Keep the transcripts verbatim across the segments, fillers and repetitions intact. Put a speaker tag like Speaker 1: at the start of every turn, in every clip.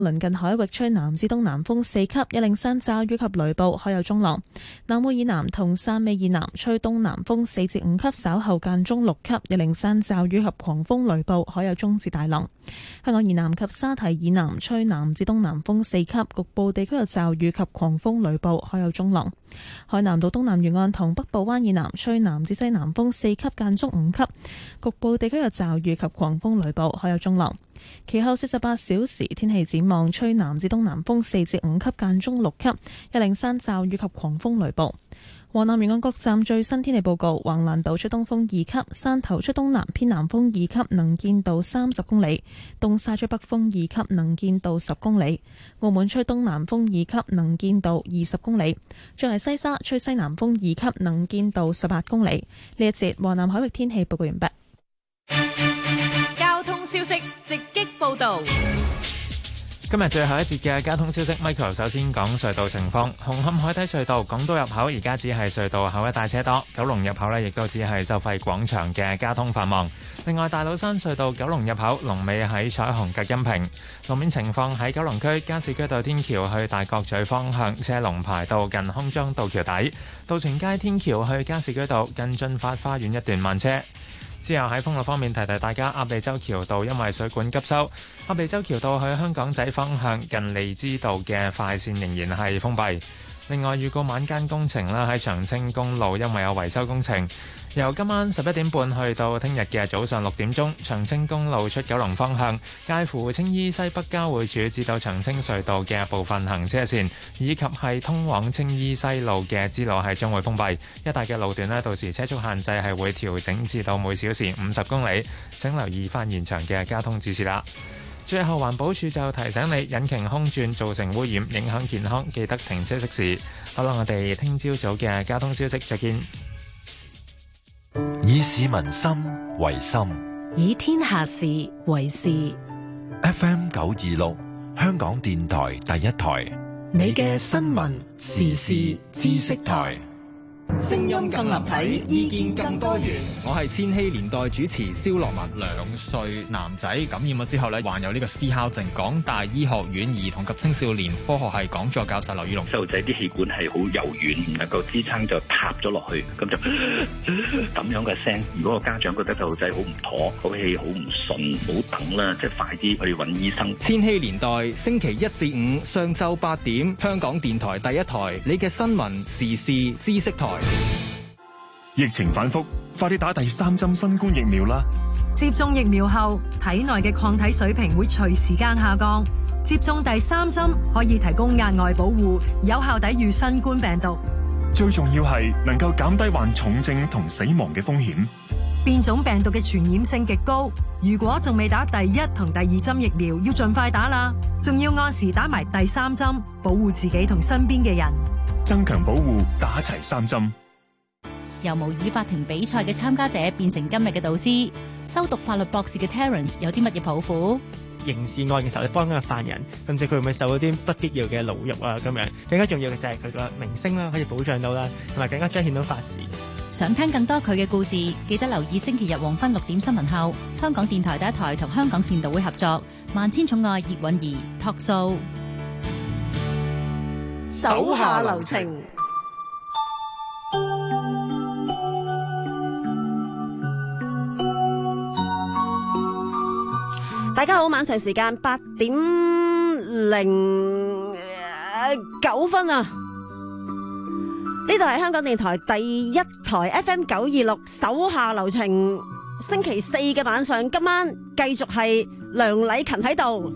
Speaker 1: 鄰近海域吹南至東南風四級，一領山驟雨及雷暴，海有中浪。南澳以南同汕尾以南吹東南風四至五級，稍後間中六級，一領山驟雨及狂風雷暴，海有中至大浪。香港以南及沙堤以南吹南至東南風四級，局部地區有驟雨及狂風雷暴，海有中浪。海南島東南沿岸同北部灣以南吹南至西南風四級，間中五級，局部地區有驟雨及狂風雷暴，海有中浪。其後四十八小時天氣展望，吹南至東南風四至五級，間中六級，一領山驟雨及狂風雷暴。華南沿岸各站最新天氣報告：橫瀾島吹東風二級，汕頭吹東南偏南風二級，能見度三十公里；東沙吹北風二級，能見度十公里；澳門吹東南風二級，能見度二十公里；最係西沙吹西南風二級，能見度十八公里。呢一節華南海域天氣報告完畢。
Speaker 2: 交通消息直擊報道。
Speaker 3: 今日最後一節嘅交通消息 ，Michael 首先講隧道情況。紅磡海底隧道港島入口而家只係隧道口一帶車多，九龍入口呢亦都只係收費廣場嘅交通繁忙。另外，大老山隧道九龍入口龍尾喺彩虹隔音屏。路面情況喺九龍區加士居道天橋去大角咀方向車龍排到近康莊道橋底，渡船街天橋去加士居道近駿發花園一段慢車。之後喺封路方面提提大家，鴨脷洲橋道因為水管急修，鴨脷洲橋道去香港仔方向近利枝道嘅快線仍然係封閉。另外預告晚間工程啦，喺長青公路因為有維修工程，由今晚十一點半去到聽日嘅早上六點鐘，長青公路出九龍方向介乎青衣西北交匯處至到長青隧道嘅部分行車線，以及係通往青衣西路嘅支路係將會封閉，一帶嘅路段呢，到時車速限制係會調整至到每小時五十公里，請留意翻現場嘅交通指示啦。最後環保署就提醒你，引擎空轉造成污染，影響健康，記得停車熄匙。好啦，我哋聽朝早嘅交通消息再見。
Speaker 4: 以市民心為心，
Speaker 5: 以天下事為事。
Speaker 4: F M 九二六，香港電台第一台，
Speaker 5: 你嘅新聞時事知識台。
Speaker 6: 聲音更立體，意見更多元。
Speaker 7: 我係千禧年代主持蕭樂文。兩歲男仔感染咗之後咧，患有呢個思考症。港大醫學院兒童及青少年科學系講座教授劉宇龍：
Speaker 8: 細路仔啲氣管係好柔軟，唔能夠支撐就塌咗落去，咁就咁樣嘅聲。如果個家長覺得細路仔好唔妥，口氣好唔順，唔好等啦，即係快啲去揾醫生。
Speaker 7: 千禧年代星期一至五上晝八點，香港電台第一台，你嘅新聞時事知識台。
Speaker 9: 疫情反覆，快啲打第三針新冠疫苗啦！
Speaker 10: 接種疫苗後，體內嘅抗體水平會隨時間下降。接種第三針可以提供額外保護，有效抵禦新冠病毒。
Speaker 9: 最重要係能夠減低患重症同死亡嘅風險。
Speaker 10: 變種病毒嘅傳染性極高，如果仲未打第一同第二針疫苗，要盡快打啦！仲要按時打埋第三針，保護自己同身邊嘅人。
Speaker 9: 增強保護，打齊三針。
Speaker 11: 由模擬法庭比賽嘅參加者變成今日嘅導師，修讀法律博士嘅 Terence 有啲乜嘢抱負？
Speaker 12: 刑事案嘅時候，你幫緊個犯人，甚至佢會唔會受到啲不必要嘅牢獄啊？咁樣更加重要嘅就係佢個名聲啦，可以保障到啦，同埋更加彰顯到法治。
Speaker 11: 想聽更多佢嘅故事，記得留意星期日黃昏六點新聞後，香港電台第一台同香港善導會合作《萬千寵愛葉韻儀》Talk Show，
Speaker 5: 手下留情。大家好，晚上時間八點零九分啊！呢度係香港電台第一台 F M 九二六手下留情，星期四嘅晚上，今晚繼續係梁禮勤喺度。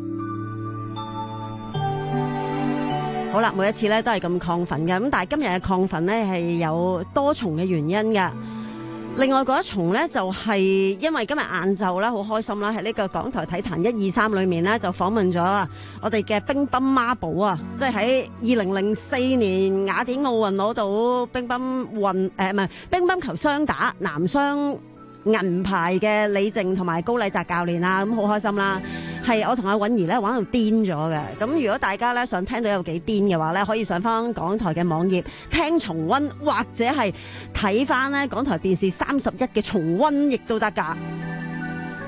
Speaker 5: 好啦，每一次咧都係咁亢奮嘅，咁但係今日嘅亢奮咧係有多重嘅原因㗎。另外嗰一重咧就係因為今日晏晝啦，好開心啦，喺呢個港台體壇一二三裏面咧就訪問咗我哋嘅乒乓孖寶啊，即係喺二零零四年雅典奧運攞到乒乓運誒唔係乒乓球雙打男雙銀牌嘅李靜同埋高禮澤教練啊，咁好開心啦！係我同阿韻儀咧玩到癲咗嘅，咁如果大家咧想聽到有幾癲嘅話咧，可以上翻港台嘅網頁聽重溫，或者係睇翻咧港台電視三十一嘅重溫，亦都得噶。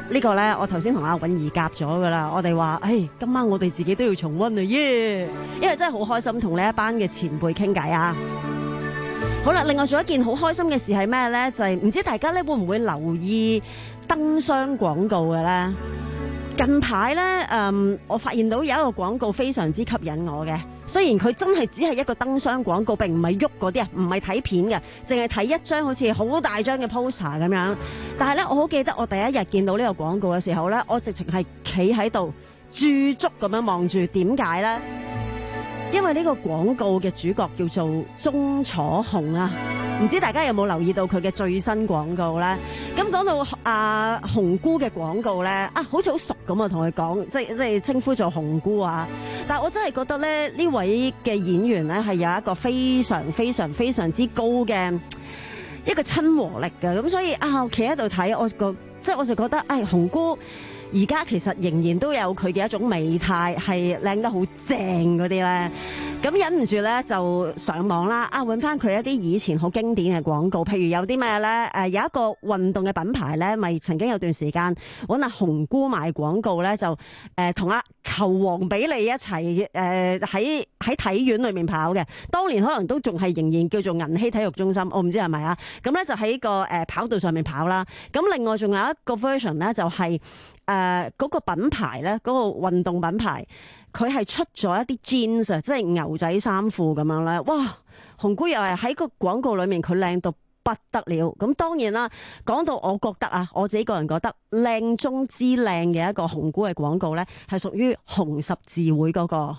Speaker 5: 呢個咧，我頭先同阿允兒夾咗噶啦，我哋話，誒，今晚我哋自己都要重溫啊，耶！因為真係好開心同呢一班嘅前輩傾偈啊。好啦，另外仲有一件好開心嘅事係咩咧？就係、是、唔知大家咧會唔會留意燈箱廣告嘅咧？近排咧，嗯，我發現到有一個廣告非常之吸引我嘅。雖然佢真係只係一個燈箱廣告，並唔係喐嗰啲啊，唔係睇片嘅，淨係睇一張好似好大張嘅 poster 咁樣。但係咧，我好記得我第一日見到呢個廣告嘅時候咧，我直情係企喺度駐足咁樣望住。點解咧？因為呢個廣告嘅主角叫做鍾楚紅啊，唔知大家有冇留意到佢嘅最新廣告咧？咁講到阿紅姑嘅廣告咧，啊，好似好熟咁啊，同佢講，即係即係稱呼做紅姑啊。但係我真係覺得咧，呢位嘅演員咧係有一個非常非常非常之高嘅一個親和力嘅，咁所以啊，我企喺度睇，我覺即係我就覺得，唉，紅姑而家其實仍然都有佢嘅一種美態，係靚得好正嗰啲咧。咁忍唔住咧就上網啦，啊，揾翻佢一啲以前好經典嘅廣告，譬如有啲咩咧？誒、呃、有一個運動嘅品牌咧，咪曾經有段時間揾阿紅姑賣廣告咧，就誒同阿球王比利一齊誒喺喺體院裏面跑嘅。當年可能都仲係仍然叫做銀禧體育中心，我唔知係咪啊？咁咧就喺個誒跑道上面跑啦。咁另外仲有一個 version 咧，就係誒嗰個品牌咧，嗰、嗰個運動品牌。佢係出咗一啲 jeans 啊，即係牛仔衫褲咁樣咧。哇！紅姑又係喺個廣告裏面，佢靚到不得了。咁當然啦，講到我覺得啊，我自己個人覺得靚中之靚嘅一個紅姑嘅廣告咧，係屬於紅十字會嗰個，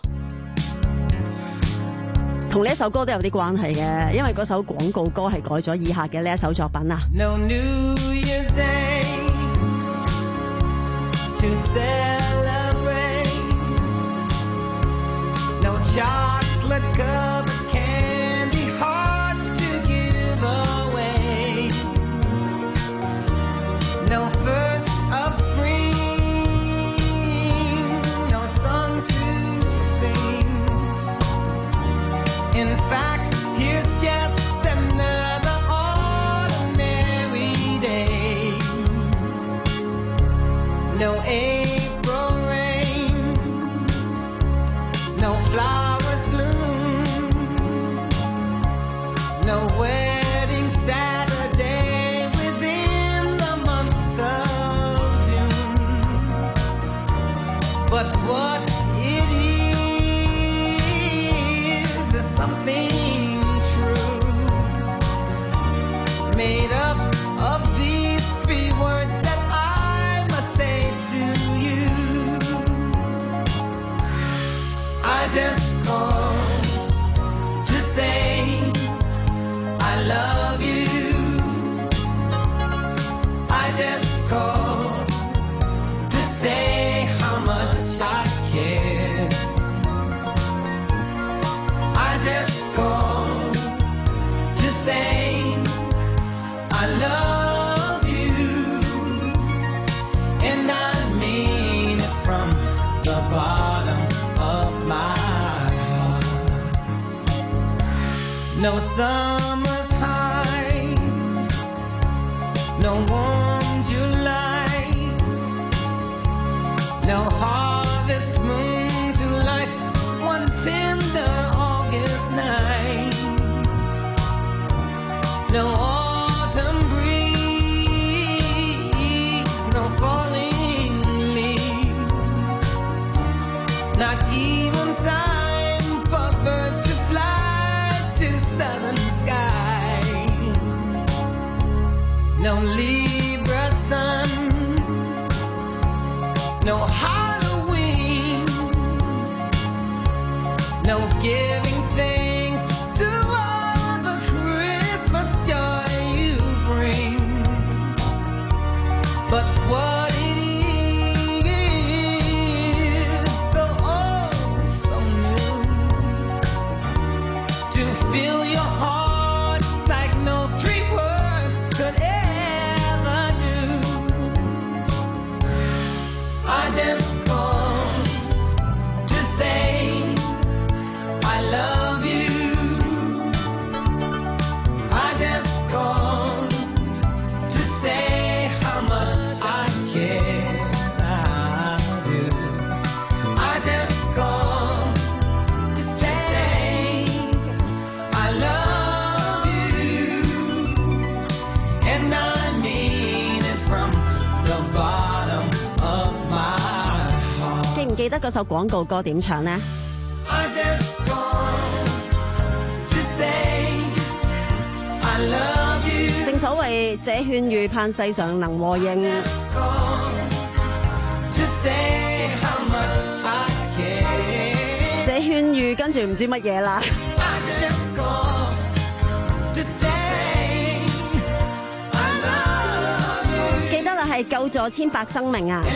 Speaker 5: 同呢一首歌都有啲關係嘅，因為嗰首廣告歌係改咗以下嘅呢一首作品啊。No New Year's Day to celebrate.Chocolate cups, candy hearts to give away. No first of spring, no song to sing. In fact, here's just another ordinary day. No April rain, no flowers.No wedding Saturday within the month of June. But what it is is something true, made up of these three words that I must say to you. I just called to say I love you. I just called to say how much I care. I just called to say I love you, and I mean it from the bottom of my heart. No summer.No warm July, no harvest moon to light one tender August night, no autumn breeze, no falling leaves, not even time for birds to fly to southern sky.No Libra sun, no Halloween, no giving thanks to all the Christmas joy you bring. But what it is, so oh so new, to fill your heart like no three words could ever.I just called to say I love 記得嗰首廣告歌點唱呢？正所謂這勸喻盼世上能和應，這勸喻跟住唔知乜嘢啦。記得啦，係救助千百生命啊！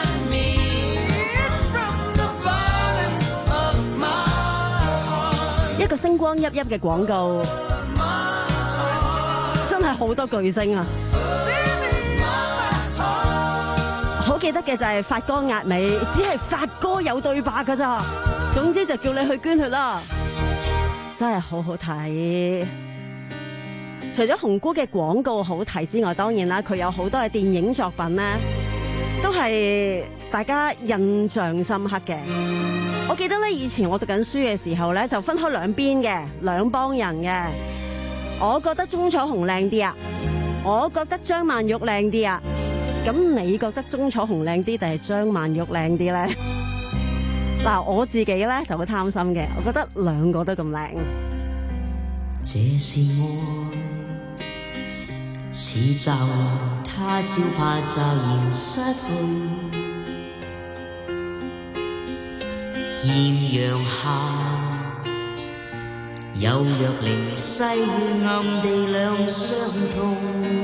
Speaker 5: 一個星光熠熠嘅廣告，真係好多巨星啊！好記得嘅就係發哥壓尾，只係發哥有對白㗎咋。總之就叫你去捐血啦，真係好好睇。除咗紅菇嘅廣告好睇之外，當然啦，佢有好多嘅電影作品咧，都係大家印象深刻嘅。我記得咧，以前我讀緊書嘅時候咧，就分開兩邊嘅，兩幫人嘅。我覺得鐘楚紅靚啲啊，我覺得張曼玉靚啲啊。咁你覺得鐘楚紅靚啲定係張曼玉靚啲咧？嗱，我自己咧就好貪心嘅，我覺得兩個都咁靚。
Speaker 13: 這是愛，似驟來他朝怕驟然失去。豔陽下，有若靈犀暗地兩相通，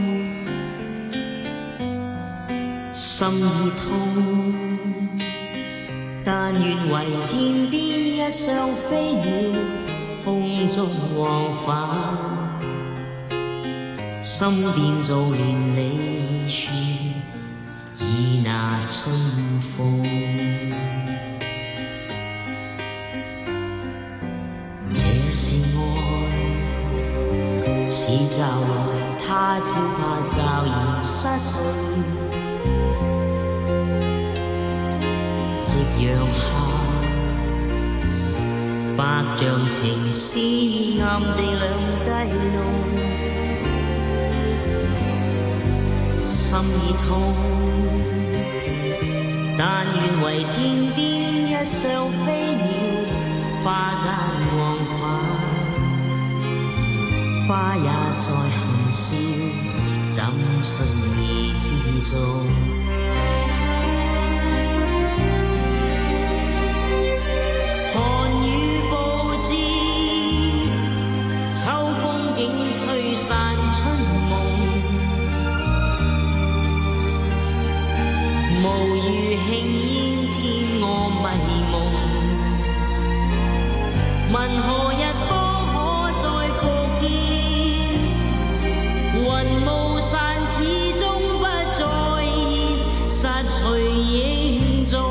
Speaker 13: 心已痛。但願為天邊一雙飛鳥，空中往返，心電造連理處，已那春風。似驟來他朝怕驟然失去，夕陽下，百丈情絲暗地兩低弄，心已痛。但願為天邊一雙飛鳥，花間往返，花也在含笑，怎春意之中？寒雨報知，秋風竟吹散春夢，無餘輕煙添我迷夢，問何日方雲霧散，始終不再現，失去影蹤。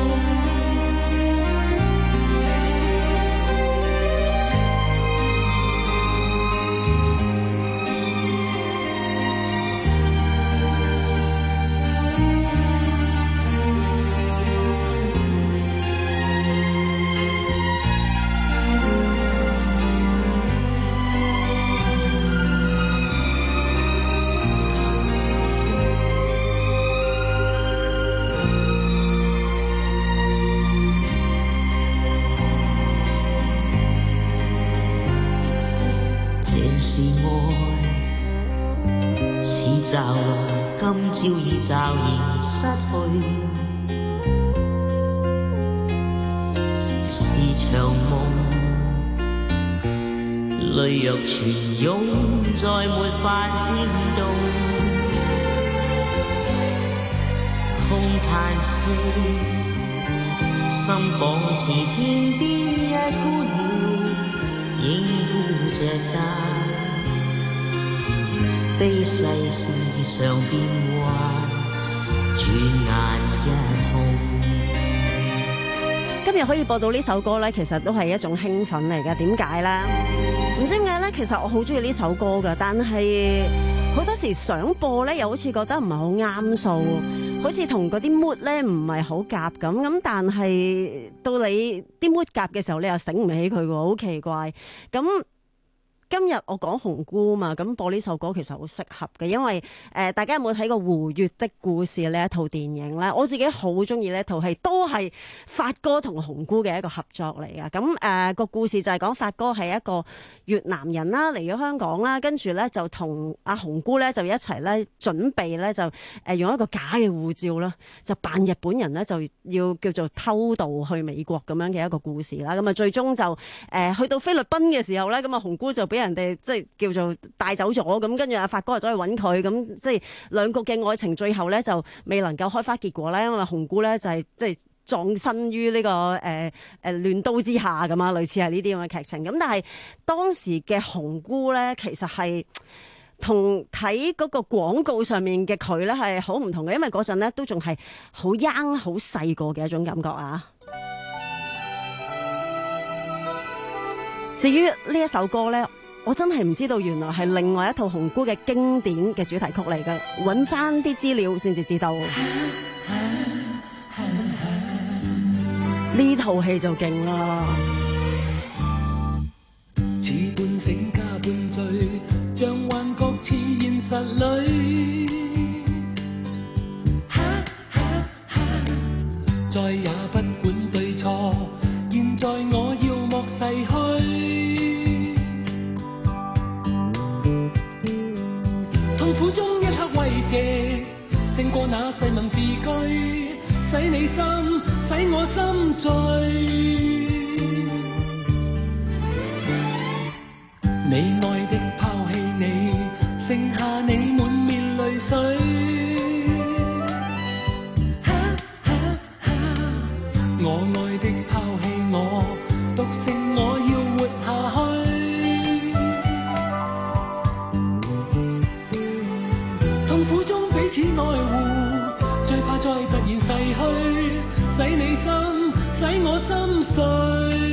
Speaker 13: 朝已驟然失去，是場夢，淚若泉湧，再沒法牽動，空嘆息，心仿似天邊一孤鳥，影孤隻單。悲世事上變幻，轉眼一空。
Speaker 5: 今日可以播到呢首歌咧，其實都係一種興奮嚟嘅。點解咧？唔知點解咧？其實我好中意呢首歌噶，但係好多時想播咧，又好似覺得唔係好啱數，好似同嗰啲 mood 咧唔係好夾咁。咁但係到你啲 mood 夾嘅時候，你又醒唔起佢喎，好奇怪。咁今日我講紅菇嘛，咁播呢首歌其實好適合嘅，因為誒、呃、大家有冇睇過《胡越的故事》呢一套電影咧？我自己好中意呢一套戲，都係發哥同紅菇嘅一個合作嚟嘅。咁誒個故事就係講發哥係一個越南人啦，嚟咗香港啦，跟住咧就同阿紅菇咧就一齊咧準備咧就誒用一個假嘅護照啦，就扮日本人咧就要叫做偷渡去美國咁樣嘅一個故事啦。咁啊最終就誒、呃、去到菲律賓嘅時候咧，咁啊紅菇就俾人哋即係叫做帶走咗，咁跟住阿發哥就走去揾佢，咁即係兩國嘅愛情最後咧就未能夠開花結果啦，因為紅菇咧就係即係葬身於呢、這個誒誒亂刀之下咁啊，類似係呢啲咁嘅劇情。咁但係當時嘅紅菇咧，其實係同睇嗰個廣告上面嘅佢咧係好唔同嘅，因為嗰陣咧都仲係好 young 好細個嘅一種感覺啊。至於呢一首歌咧，我真係唔知道原來係另外一套紅菇嘅經典嘅主題曲嚟嘅，揾翻啲資料先至知道。呢套戲就勁啦！
Speaker 6: 似半醒加半醉，像幻覺似現實裏。哈哈哈！再也不管對錯，現在我要莫逝去。痛苦中一刻慰藉，勝過那誓盟字句，使你心，使我心醉。你愛的拋棄你，剩下你滿面淚水。哈哈哈！我愛的拋棄我，獨剩我要活下去。痛苦中彼此愛護，最怕再突然逝去，使你心，使我心碎。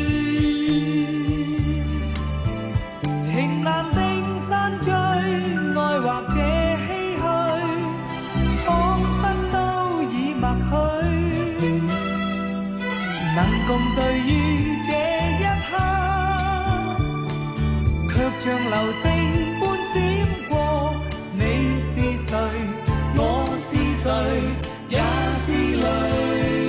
Speaker 14: 情難定散聚，愛或者唏噓，彷彿都已默許，能共對於這一刻，卻像流星般閃過。你是誰？我是誰？也是淚。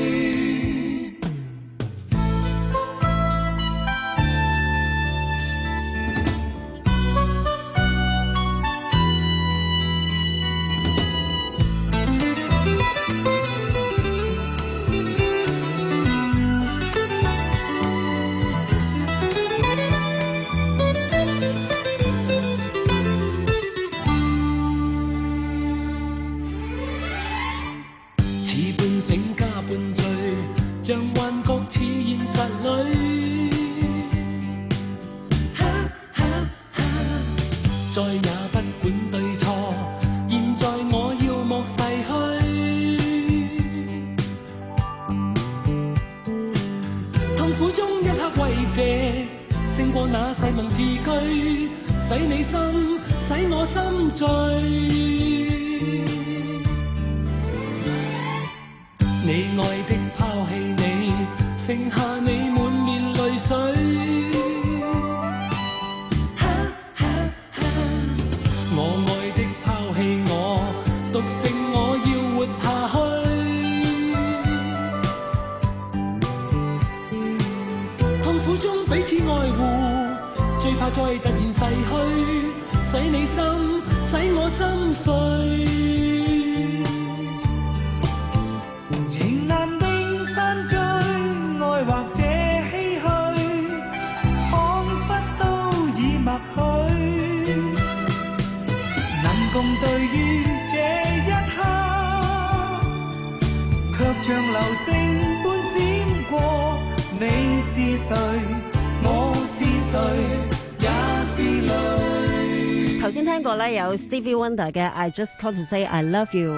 Speaker 5: 頭先聽過咧有 Stevie Wonder 嘅 I Just Call to Say I Love You，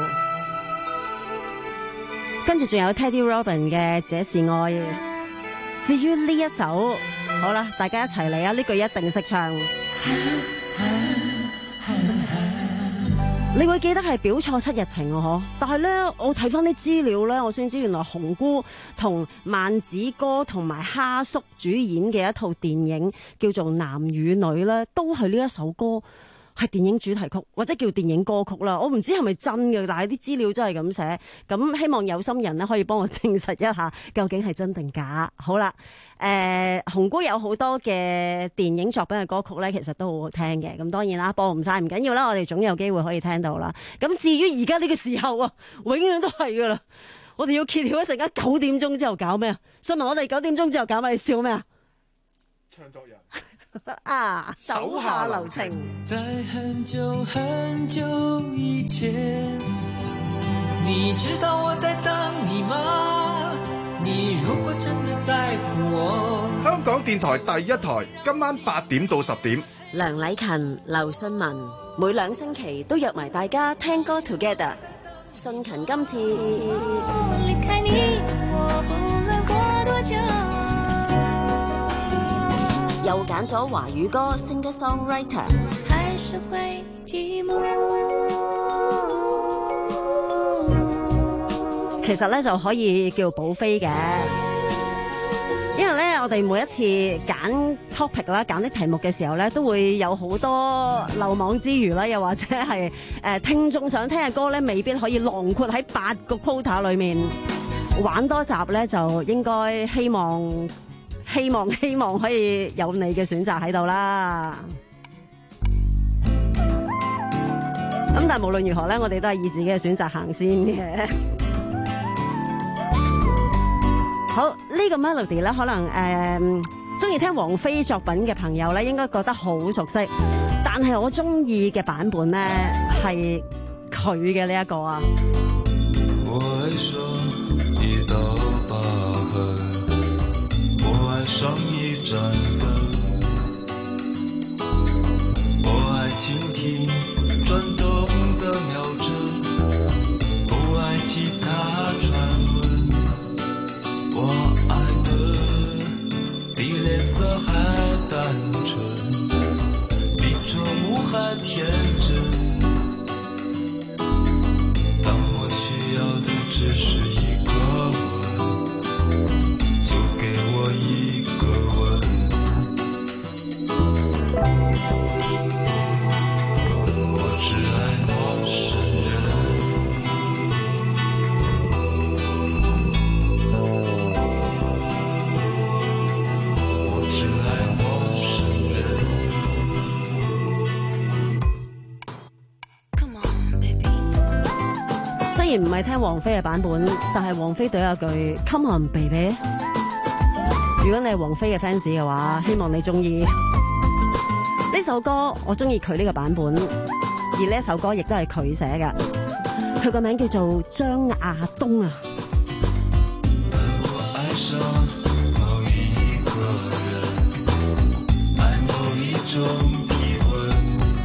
Speaker 5: 跟住仲有 Teddy Robin 嘅這是愛。至於呢一首，好啦，大家一齊嚟啊！呢句一定識唱。 你會記得係表錯七日情啊？嗬！但係咧，我睇翻啲資料咧，我先知原來紅姑同萬梓哥同埋蝦叔主演嘅一套電影叫做《男與女》咧，都係呢一首歌係電影主題曲或者叫電影歌曲啦。我唔知係咪真嘅，但係啲資料真係咁寫。咁希望有心人咧可以幫我證實一下，究竟係真定假？好啦。誒、呃，紅姑有好多嘅電影作品嘅歌曲咧，其實都好好聽嘅。咁當然啦，播唔晒唔緊要啦，我哋總有機會可以聽到啦。咁至於而家呢個時候啊，永遠都係噶啦。我哋要揭曉一陣間九點鐘之後搞咩啊？新聞我哋九點鐘之後搞咩？你笑咩啊？
Speaker 15: 唱作人
Speaker 5: 啊，手下留情。
Speaker 6: 在很久很久以前，你知道我在等你嗎？你如果真的在乎我。
Speaker 15: 香港電台第一台，今晚八點到十點，
Speaker 16: 梁禮勤、劉信文每兩星期都約埋大家聽歌 together。信勤今次離開你，我不能過多久，又揀咗華語歌 singer songwriter，還是會寂寞。
Speaker 5: 其實咧就可以叫補飛嘅，因為咧我哋每一次揀 topic 啦、揀啲題目嘅時候咧，都會有好多漏網之魚啦，又或者係誒、呃、聽眾想聽嘅歌咧，未必可以囊括喺八個 quota 裏面玩多集咧，就應該希望希望希望可以有你嘅選擇喺度啦。咁但係無論如何咧，我哋都係以自己嘅選擇行先嘅。好，呢、這個 melody 咧，可能誒中意聽王菲作品嘅朋友咧，應該覺得好熟悉。但係我中意嘅版本咧，係佢嘅呢一個啊。
Speaker 17: 我愛上一道疤痕，我愛上一盞燈，我愛傾聽轉動的秒針，不愛其他傳聞。我愛的比臉色還單純，比觸目還天真。當我需要的只是一個吻，就給我一個吻。我只愛陌生人。
Speaker 5: 雖然唔係聽王菲嘅版本，但係王菲對有句 Come on baby。如果你係王菲嘅 fans 嘅話，希望你中意呢首歌。我中意佢呢個版本，而呢一首歌亦都係佢寫嘅。佢個名叫做張亞東啊。
Speaker 17: 我愛上某一個人，愛某一種體溫，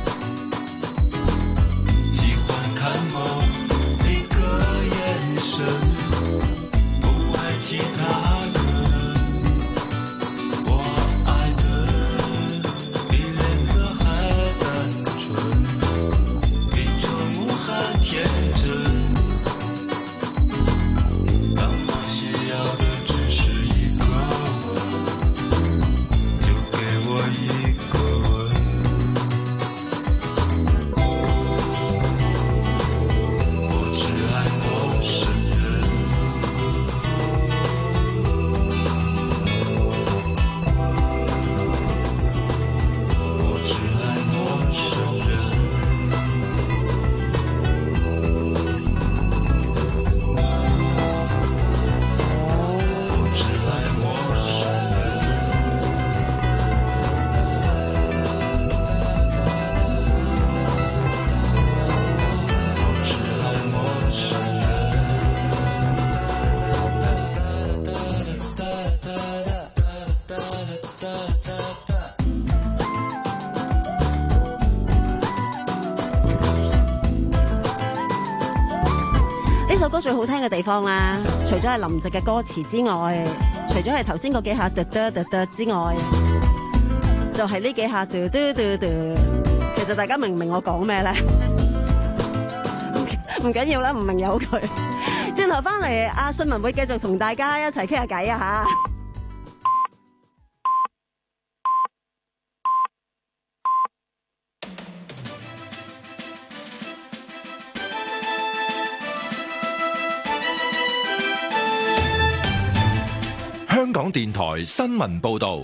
Speaker 17: 喜歡看某一個眼神，不愛其他人。我愛的比臉色還單純，比觸目還天真。當我需要的只是一個吻，就給我一個吻。我只愛陌生人，我只愛陌生人。
Speaker 5: 呢首歌最好聽嘅地方啦，除咗係林夕嘅歌詞之外，除咗係頭先嗰幾下嘟嘟嘟嘟之外，就係呢幾下嘟嘟嘟嘟。其實大家明唔明我講咩咧？ 唔緊要啦，唔明有佢。轉頭翻嚟，阿信文會繼續同大家一齊傾下偈啊嚇！
Speaker 4: 香港電台新聞報道。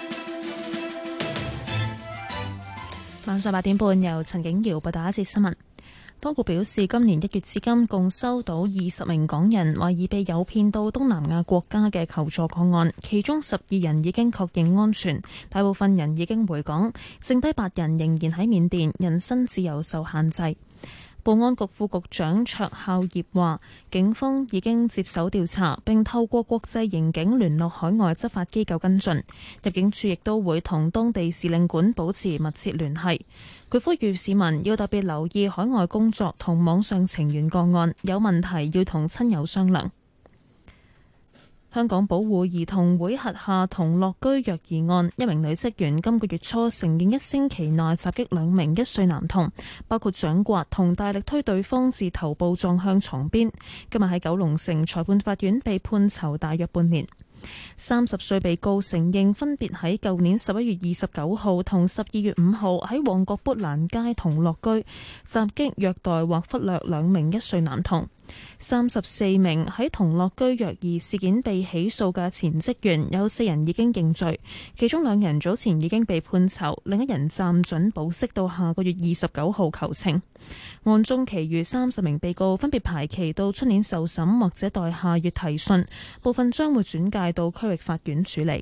Speaker 1: 晚上八點半，由陳景瑤報道一節新聞。當局表示，今年一月至今共收到二十名港人懷疑被誘騙到東南亞國家嘅求助個案，其中十二人已經確認安全，大部分人已經回港，剩低八人仍然喺緬甸，人身自由受限制。保安局副局長卓孝業話，警方已經接手調查，並透過國際刑警聯絡海外執法機構跟進。入境處亦都會同當地使領館保持密切聯繫。佢呼籲市民要特別留意海外工作同網上情緣個案，有問題要同親友商量。香港保護兒童會轄下同樂居虐兒案，一名女職員今個月初承認一星期內襲擊兩名一歲男童，包括掌摑同大力推對方至頭部撞向床邊。今日喺九龍城裁判法院被判囚大約半年。三十歲被告承認分別喺舊年十一月二十九號同十二月五號喺旺角砵蘭街同樂居襲擊虐待或忽略兩名一歲男童。三十四名喺同樂居虐兒事件被起訴嘅前職員有四人已經認罪，其中兩人早前已經被判囚，另一人暫准保釋到下個月二十九號求情。案中其餘三十名被告分別排期到出年受審或者待下月提訊，部分將會轉介到區域法院處理。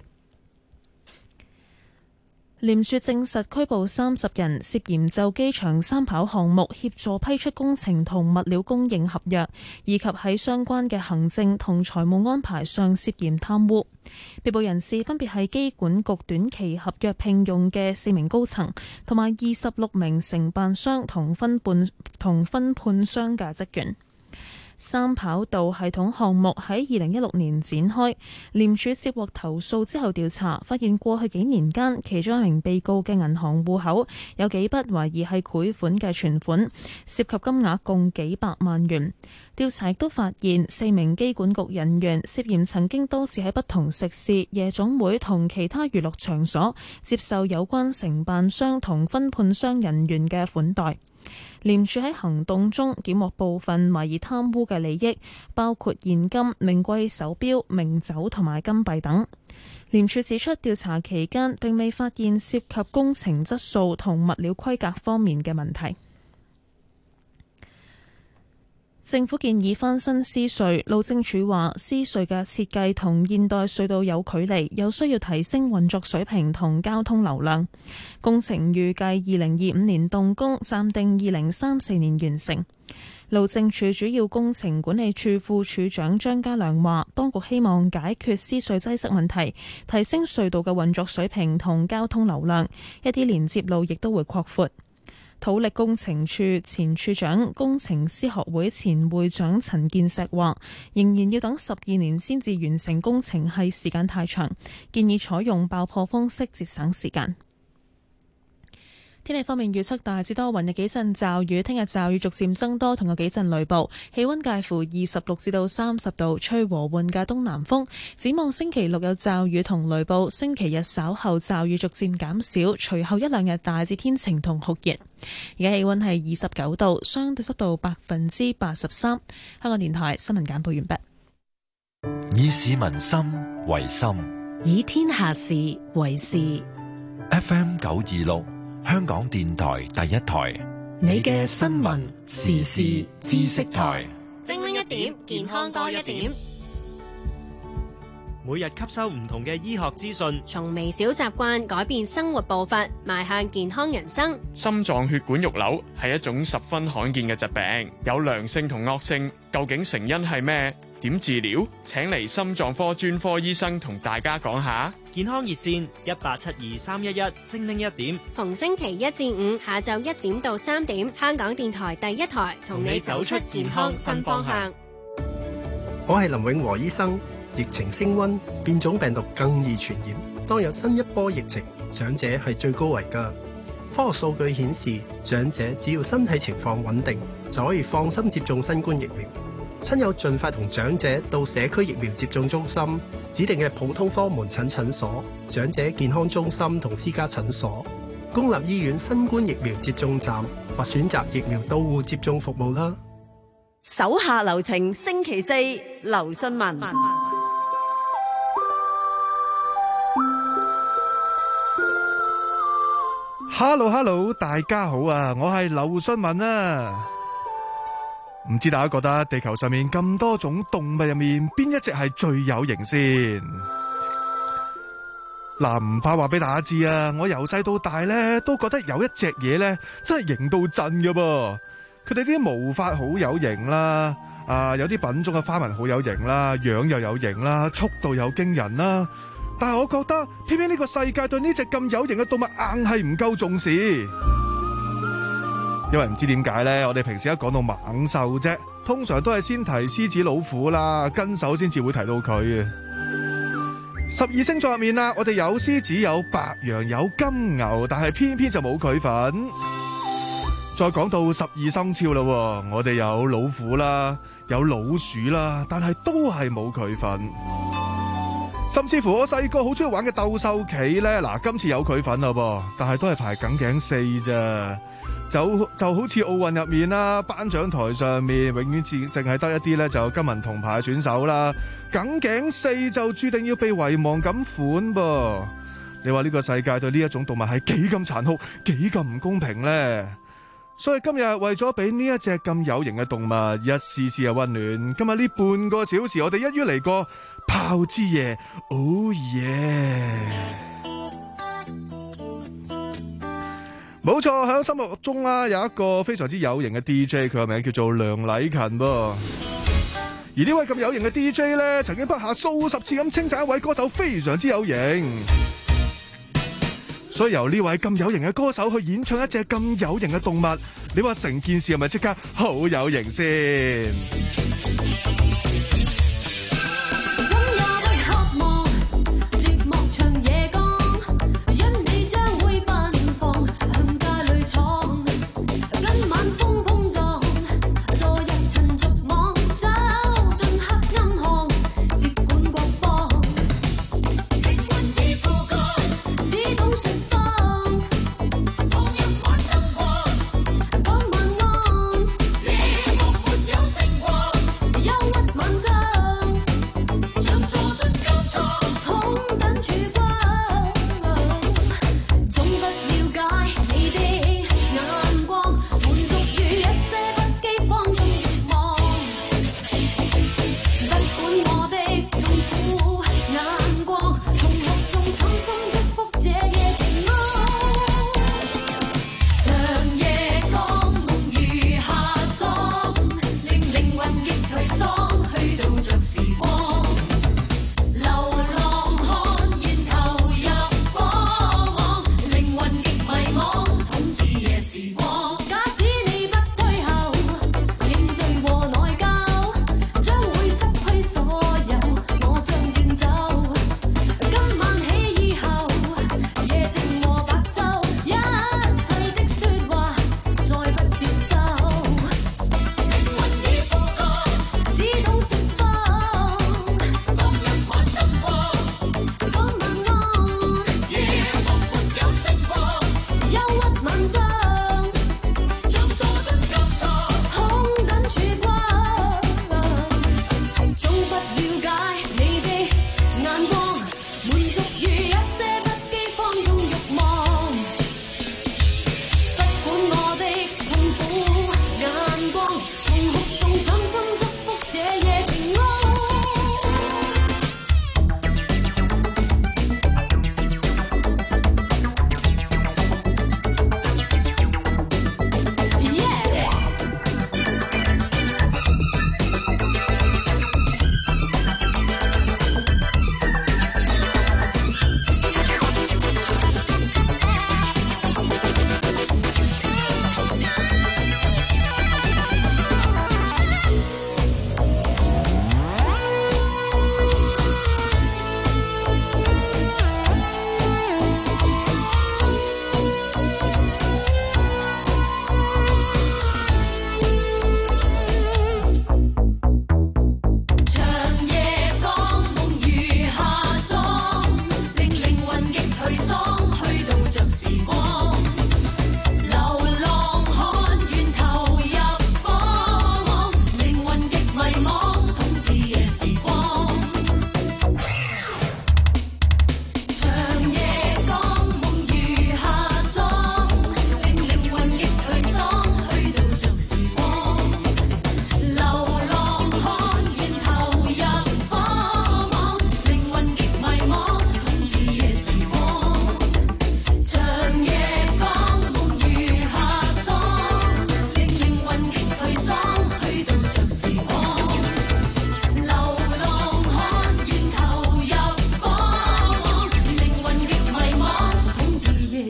Speaker 1: 廉署證實拘捕三十人，涉嫌就機場三跑項目協助批出工程同物料供應合約，以及喺相關嘅行政同財務安排上涉嫌貪污。被捕人士分別係機管局短期合約聘用嘅四名高層，同埋二十六名承辦商同分判同分判商嘅職員。三跑道系統項目喺二零一六年展開，廉署接獲投訴之後調查，發現過去幾年間，其中一名被告嘅銀行戶口有幾筆懷疑係賄款嘅存款，涉及金額共幾百萬元。調查亦都發現四名機管局人員涉嫌曾經多次喺不同食肆、夜總會同其他娛樂場所接受有關承辦商同分判商人員嘅款待。廉署喺行動中檢獲部分懷疑貪污嘅利益，包括現金、名貴手錶、名酒同埋金幣等。廉署指出，調查期間並未發現涉及工程質素同物料規格方面嘅問題。政府建議翻新獅隧，路政署話獅隧嘅設計同現代隧道有距離，有需要提升運作水平同交通流量。工程預計二零二五年動工，暫定二零三四年完成。路政署主要工程管理處副處長張家良話，當局希望解決獅隧擠塞問題，提升隧道嘅運作水平同交通流量，一啲連接路亦都會擴闊。土力工程處前處長、工程師學會前會長陳建石話，仍然要等十二年先至完成工程，係時間太長，建議採用爆破方式節省時間。天氣方面預測大致多雲，有幾陣驟雨，聽日驟雨逐漸增多，同有幾陣雷暴，氣溫介乎二十六至到三十度，吹和緩嘅東南風。展望星期六有驟雨同雷暴，星期日稍後驟雨逐漸減少，隨後一兩日大致天晴同酷熱。而家氣溫係二十九度，相對濕度百分之八十三。香港電台新聞簡報完畢。
Speaker 4: 以市民心為心，
Speaker 10: 以天下事為事。
Speaker 4: F M 九二六。香港電台第一台，
Speaker 10: 你嘅新聞時事知識台，
Speaker 2: 精靈一點，健康多一點。
Speaker 18: 每日吸收唔同嘅醫學資訊，
Speaker 2: 從微小習慣改變生活步伐，邁向健康人生。
Speaker 19: 心臟血管肉瘤係一種十分罕見嘅疾病，有良性同惡性，究竟成因係咩？點治療？請嚟心臟科專科醫生同大家講下。
Speaker 18: 健康熱線一八七二三一一，精靈一點。
Speaker 2: 逢星期一至五下晝一點到三點，香港電台第一台同你走出健康新方向。
Speaker 20: 我係林永和醫生。疫情升溫，變種病毒更易傳染。當有新一波疫情，長者係最高危㗎。 科學數據顯示，長者只要身體情況穩定，就可以放心接種新冠疫苗。親友盡快同長者到社區疫苗接種中心、指定嘅普通科門診診所、長者健康中心同私家診所、公立醫院新冠疫苗接種站或選擇疫苗到戶接種服務啦。
Speaker 5: 手下留情，星期四劉信文。
Speaker 21: Hello Hello， 大家好啊！我係劉信文啊。唔知大家覺得地球上面咁多種動物入面，邊一隻係最有型先？嗱，唔怕話俾大家知啊！我由細到大咧，都覺得有一隻嘢咧，真係型到震㗎噃。佢哋啲毛髮好有型啦，啊，有啲品種嘅花紋好有型啦，樣又有型啦，速度又驚人啦。但係我覺得，偏偏呢個世界對呢隻咁有型嘅動物硬係唔夠重視。因為唔知點解咧，我哋平時一講到猛獸啫，通常都係先提獅子、老虎啦，跟手先至會提到佢嘅。十二星座入面啦，我哋有獅子、有白羊、有金牛，但係偏偏就冇佢份。再講到十二生肖啦，我哋有老虎啦，有老鼠啦，但係都係冇佢份。甚至乎我細個好中意玩嘅鬥獸棋咧，嗱，今次有佢份啦噃，但係都係排梗頸四咋。就就好似奧運入面啦，頒獎台上面永遠只淨係得一啲咧就金銀銅牌選手啦，梗頸四就注定要被遺忘咁款噃。你話呢個世界對呢一種動物係幾咁殘酷，幾咁唔公平咧？所以今日為咗俾呢一隻咁有型嘅動物一絲絲嘅溫暖，今日呢半個小時我哋一於嚟個炮之夜，Oh yeah！冇錯，喺心目中啦有一個非常之有型嘅 D J， 佢個名叫做梁禮勤噃。而呢位咁有型嘅 D J 咧，曾經不下數十次咁稱讚一位歌手非常之有型。所以由呢位咁有型嘅歌手去演唱一隻咁有型嘅動物，你話成件事係咪即刻好有型先？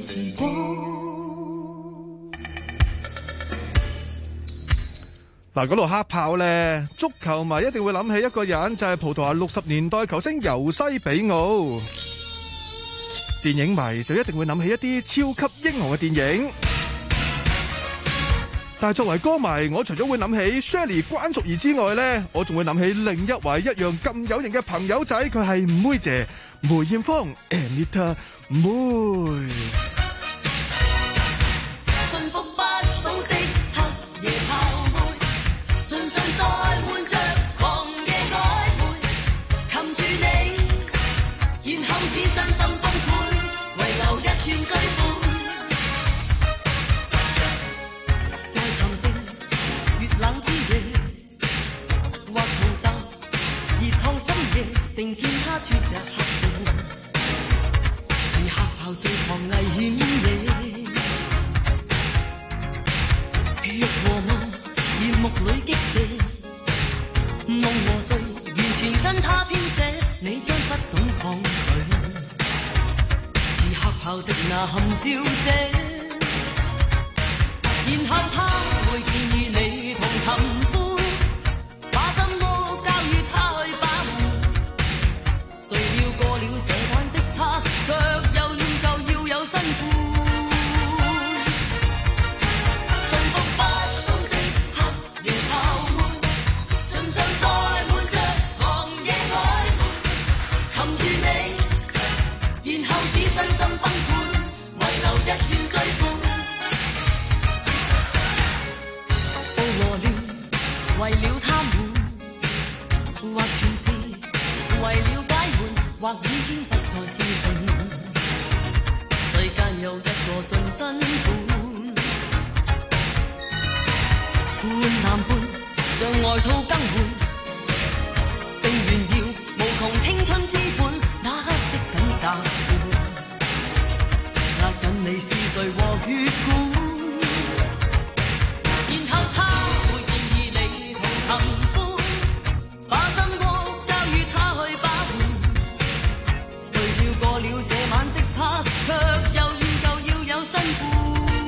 Speaker 6: 時光。
Speaker 21: 嗱，嗰度黑豹咧，足球迷一定會諗起一個人，就係葡萄牙六十年代球星尤西比奧。電影迷就一定會諗起一啲超級英雄嘅電影。但係作為歌迷，我除咗會諗起 Shirley 關淑怡之外咧，我仲會諗起另一位一樣咁有型嘅朋友仔，佢係妹姐梅艷芳 Anita 妹。
Speaker 6: 信上載滿着狂野曖昧，擒住你，然後似身心崩潰，遺留一串追悔。在沉靜月冷之夜，或重襲熱燙深夜，定見他穿着黑袍，是黑豹最狂危險野。欲和夢眼目裏激射，夢和醉完全跟他編寫，你將不懂抗拒，似黑豹的那含笑者。然後他會建議你同尋歡，把心屋交予他去把護，誰料過了這晚的他，卻又厭舊要有新歡。為了他們，或全是為了解悶，或已經不再相信世間有一個純真伴，半男半像外套更換，並炫耀無窮青春之本，那色緊習慣，壓緊你思緒和血管，然後他尋歡，把心屋交予他去把護，誰料過了這晚的他，卻又厭舊要有新歡。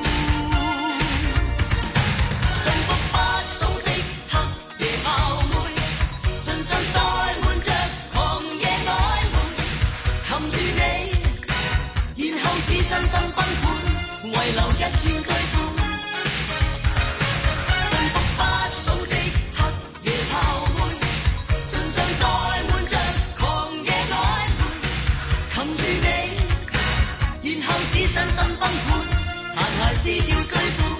Speaker 6: 幸福不到的黑夜泡妹，信上載滿着狂野曖昧，擒住你，然後似身心崩潰，遺留一串追悔。身心崩潰，殘骸撕掉追悔。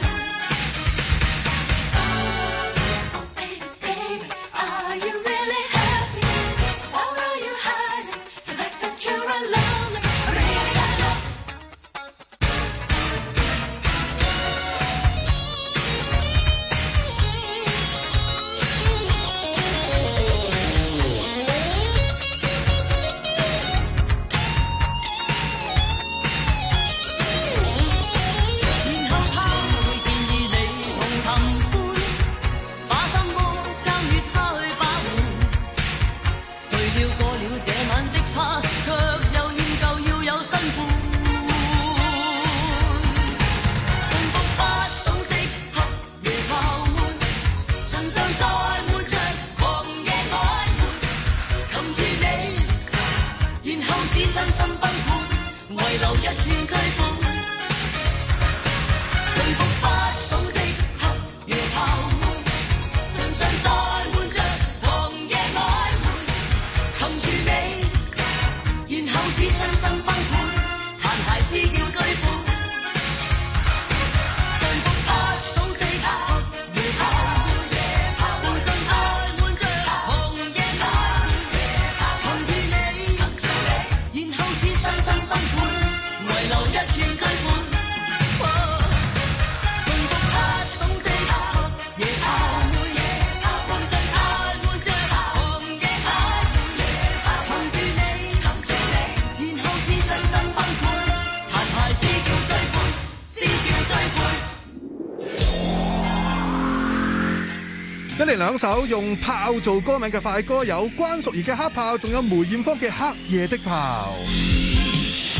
Speaker 21: 一連兩首用炮做歌名嘅快歌，有關淑怡嘅黑豹，仲有梅艷芳嘅黑夜的豹。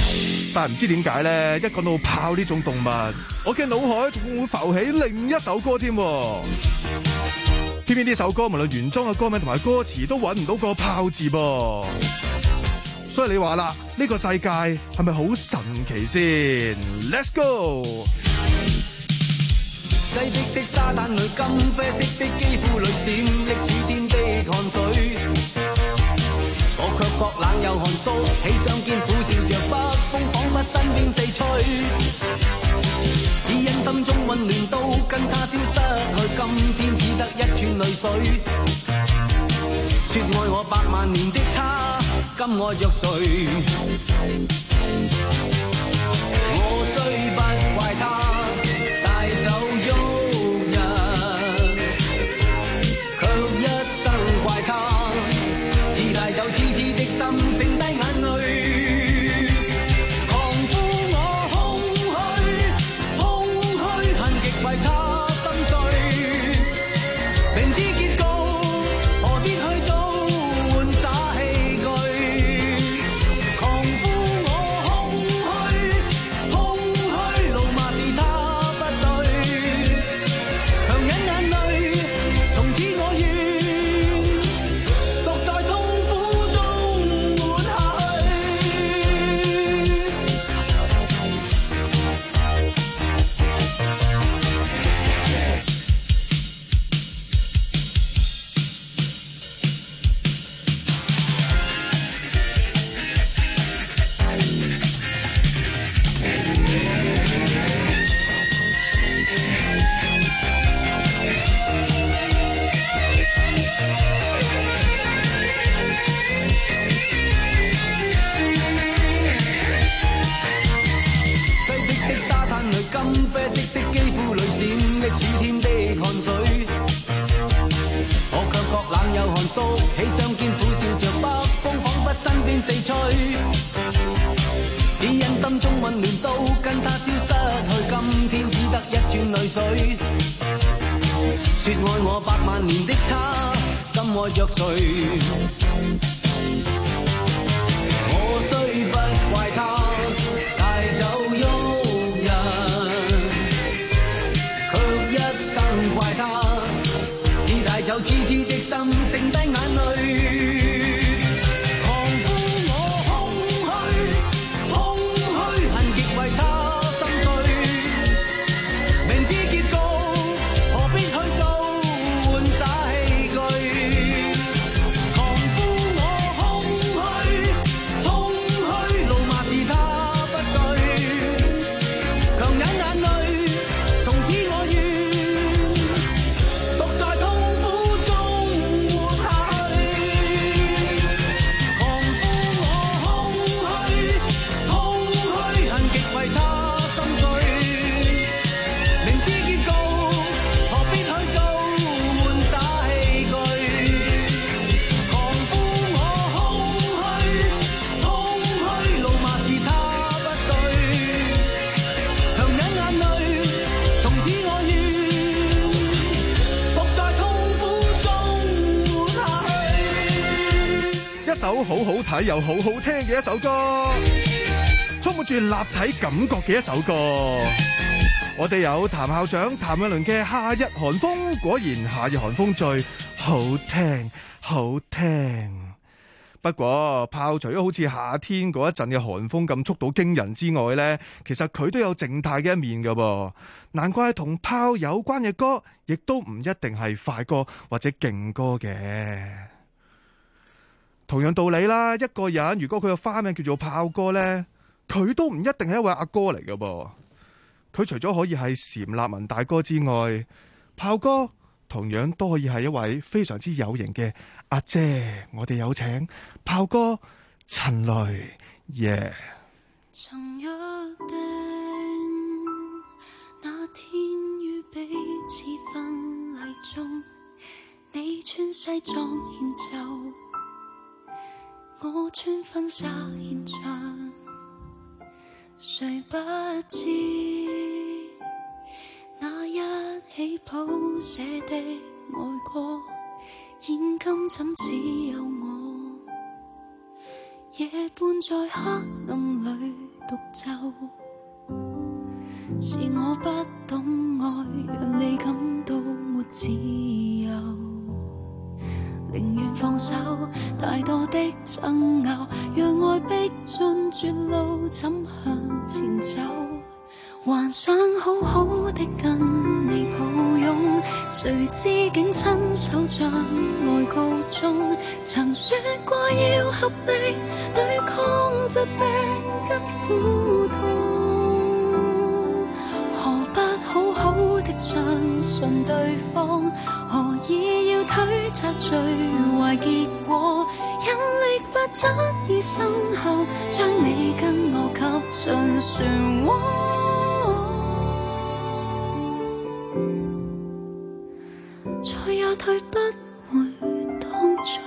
Speaker 21: 但係唔知點解咧，一講到豹呢種動物，我嘅腦海仲會浮起另一首歌添。偏偏呢首歌無論原裝嘅歌名同埋歌詞都揾唔到個豹字噃，所以你話啦，呢個世界係咪好神奇先 ？Let's go！
Speaker 6: 西碧的沙灘裏，金啡色的肌膚裏，閃爍似天的汗水。我卻覺冷又寒肅，喜相見苦笑着北風，彷彿身邊四吹。只因心中溫暖都跟他消失去，今天只得一串淚水。說愛我百萬年的他，今愛着誰？我雖不怪他帶走慾人，卻一生怪他自帶走痴痴的心，剩低眼淚。狂呼我空虛，空虛，恨極為他心碎。明知結局何必去做玩耍器具？狂呼我空虛，空虛，怒罵是他不對。強忍眼淚，從此我願獨在痛苦中活下去。西碧的沙灘裏，金啡色的肌膚裏，閃爍似天的汗水。我卻覺冷又寒肅，喜相見苦笑着北風，彷彿身邊四吹。只因心中溫暖都跟他消失去，今天只得一串淚水。說愛我百萬年的他，今愛着誰？我雖不怪他帶走慾人，卻一生怪他只帶走痴痴的心，剩低眼淚。狂呼我空虛，空虛，恨極為他心碎。明知結局何必去做玩耍器具？狂呼我空虛，空虛，怒罵是他不對。強忍眼淚，從此我願獨在痛苦中活下去。狂呼我空虛，空虛，恨極為他心碎。明知結局何必去做玩耍器具？狂呼我空虛，空虛，怒罵是他不對。強忍眼淚，從此我願獨在痛苦中活下去。
Speaker 21: 一首好好睇又好好聽嘅一首歌，充滿住立體感覺嘅一首歌。我哋有譚校長譚詠麟嘅《夏日寒風》，果然夏日寒風最好聽，好聽。不過炮除咗好似夏天嗰一陣嘅寒風咁速度驚人之外呢，其實佢都有靜態嘅一面噶噃。難怪同炮有關嘅歌，亦都唔一定係快歌或者勁歌嘅。同樣道理啦，一個人如果佢嘅花名叫做炮哥呢，佢都唔一定係一位阿哥嚟噶噃。佢除咗可以係禪立文大哥之外，炮哥同樣都可以係一位非常之有型嘅阿姐。我哋有請炮哥陳雷耶。
Speaker 3: 曾約定那天於彼此婚禮中，你穿西裝獻奏，我穿婚紗獻唱，誰不知那一起譜寫的愛歌，現今怎只有我夜半在黑暗裏獨奏，是我不懂愛，讓你感到沒自由，寧願放手，太多的爭拗，讓愛逼進絕路，怎向前走？還想好好的跟你抱擁，誰知竟親手將愛告終。曾說過要合力對抗疾病跟苦痛，何不好好的相信對方？何以要推測最壞結果？引力法則已生效，將你跟我吸進漩渦。再也退不回當初。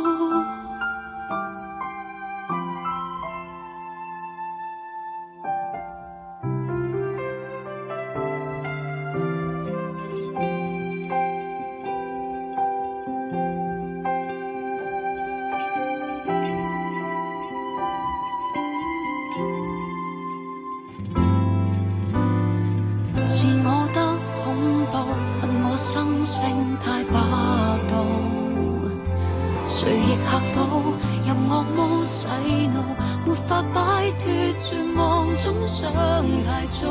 Speaker 3: 自我得恐怖，恨我生性太霸道，誰亦嚇到任惡魔洗腦，沒法擺脫絕望，總想太早。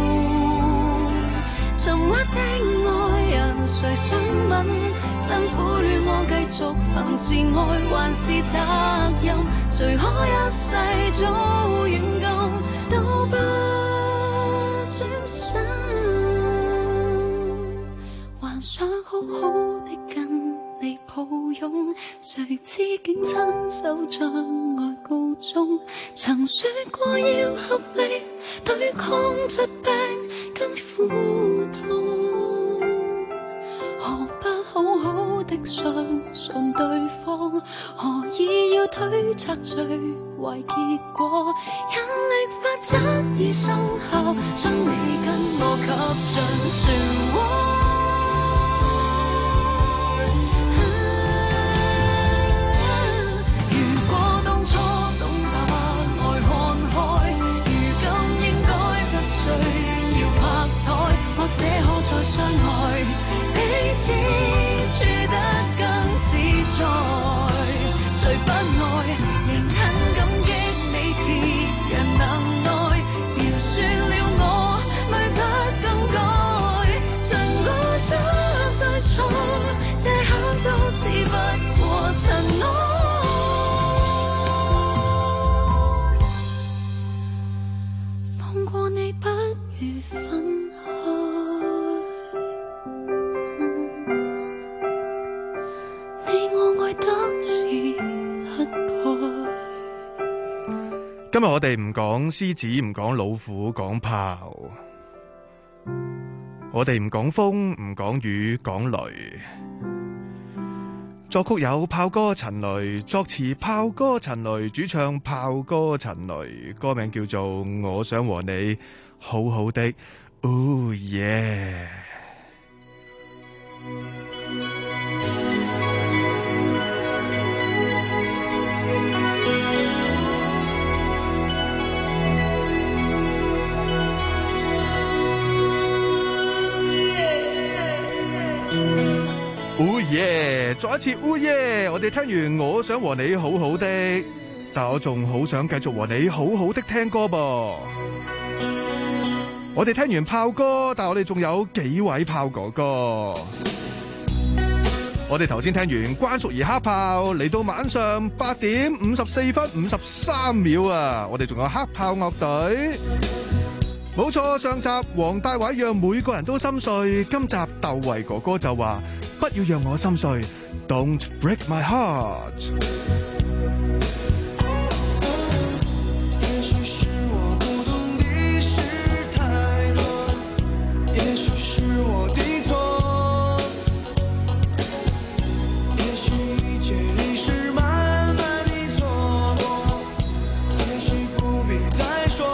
Speaker 3: 沉鬱的愛人誰想問，辛苦與我繼續行，是愛還是責任？誰可一世早軟禁，都不轉身？還想好好的跟你抱擁，誰知竟親手將愛告終。曾說過要合力對抗疾病跟苦痛，何不好好的相信對方？何以要推測最壞結果？引力法則已生效，將你跟我吸進漩渦。或者可再相愛，彼此處得更自在。誰不愛，仍很感激你鐵人能耐，饒恕了我，淚不更改。曾我錯對錯，這刻都只不過塵埃。放過你不如分
Speaker 21: 今日我哋唔講獅子，唔講老虎，講豹。我哋唔講風，唔講雨，講雷。作曲有豹哥陳雷，作詞豹哥陳雷，主唱豹哥陳雷，歌名叫做《我想和你好好的》。Oh yeah！哦耶！再一次哦耶！我哋聽完我想和你好好的，但我仲好想繼續和你好好的聽歌噃。我哋聽完豹哥，但我哋仲有幾位豹哥哥。我哋頭先聽完關淑怡黑豹，嚟到晚上八點五十四分五十三秒啊！我哋仲有黑豹樂隊。冇錯，上集黃大偉讓每個人都心碎，今集竇唯哥哥就話不要讓我心碎 ，Don't break my heart。
Speaker 6: 也許是我不懂的事太多，也許是我的錯，也許一切已是慢慢地錯過，也許不必再說。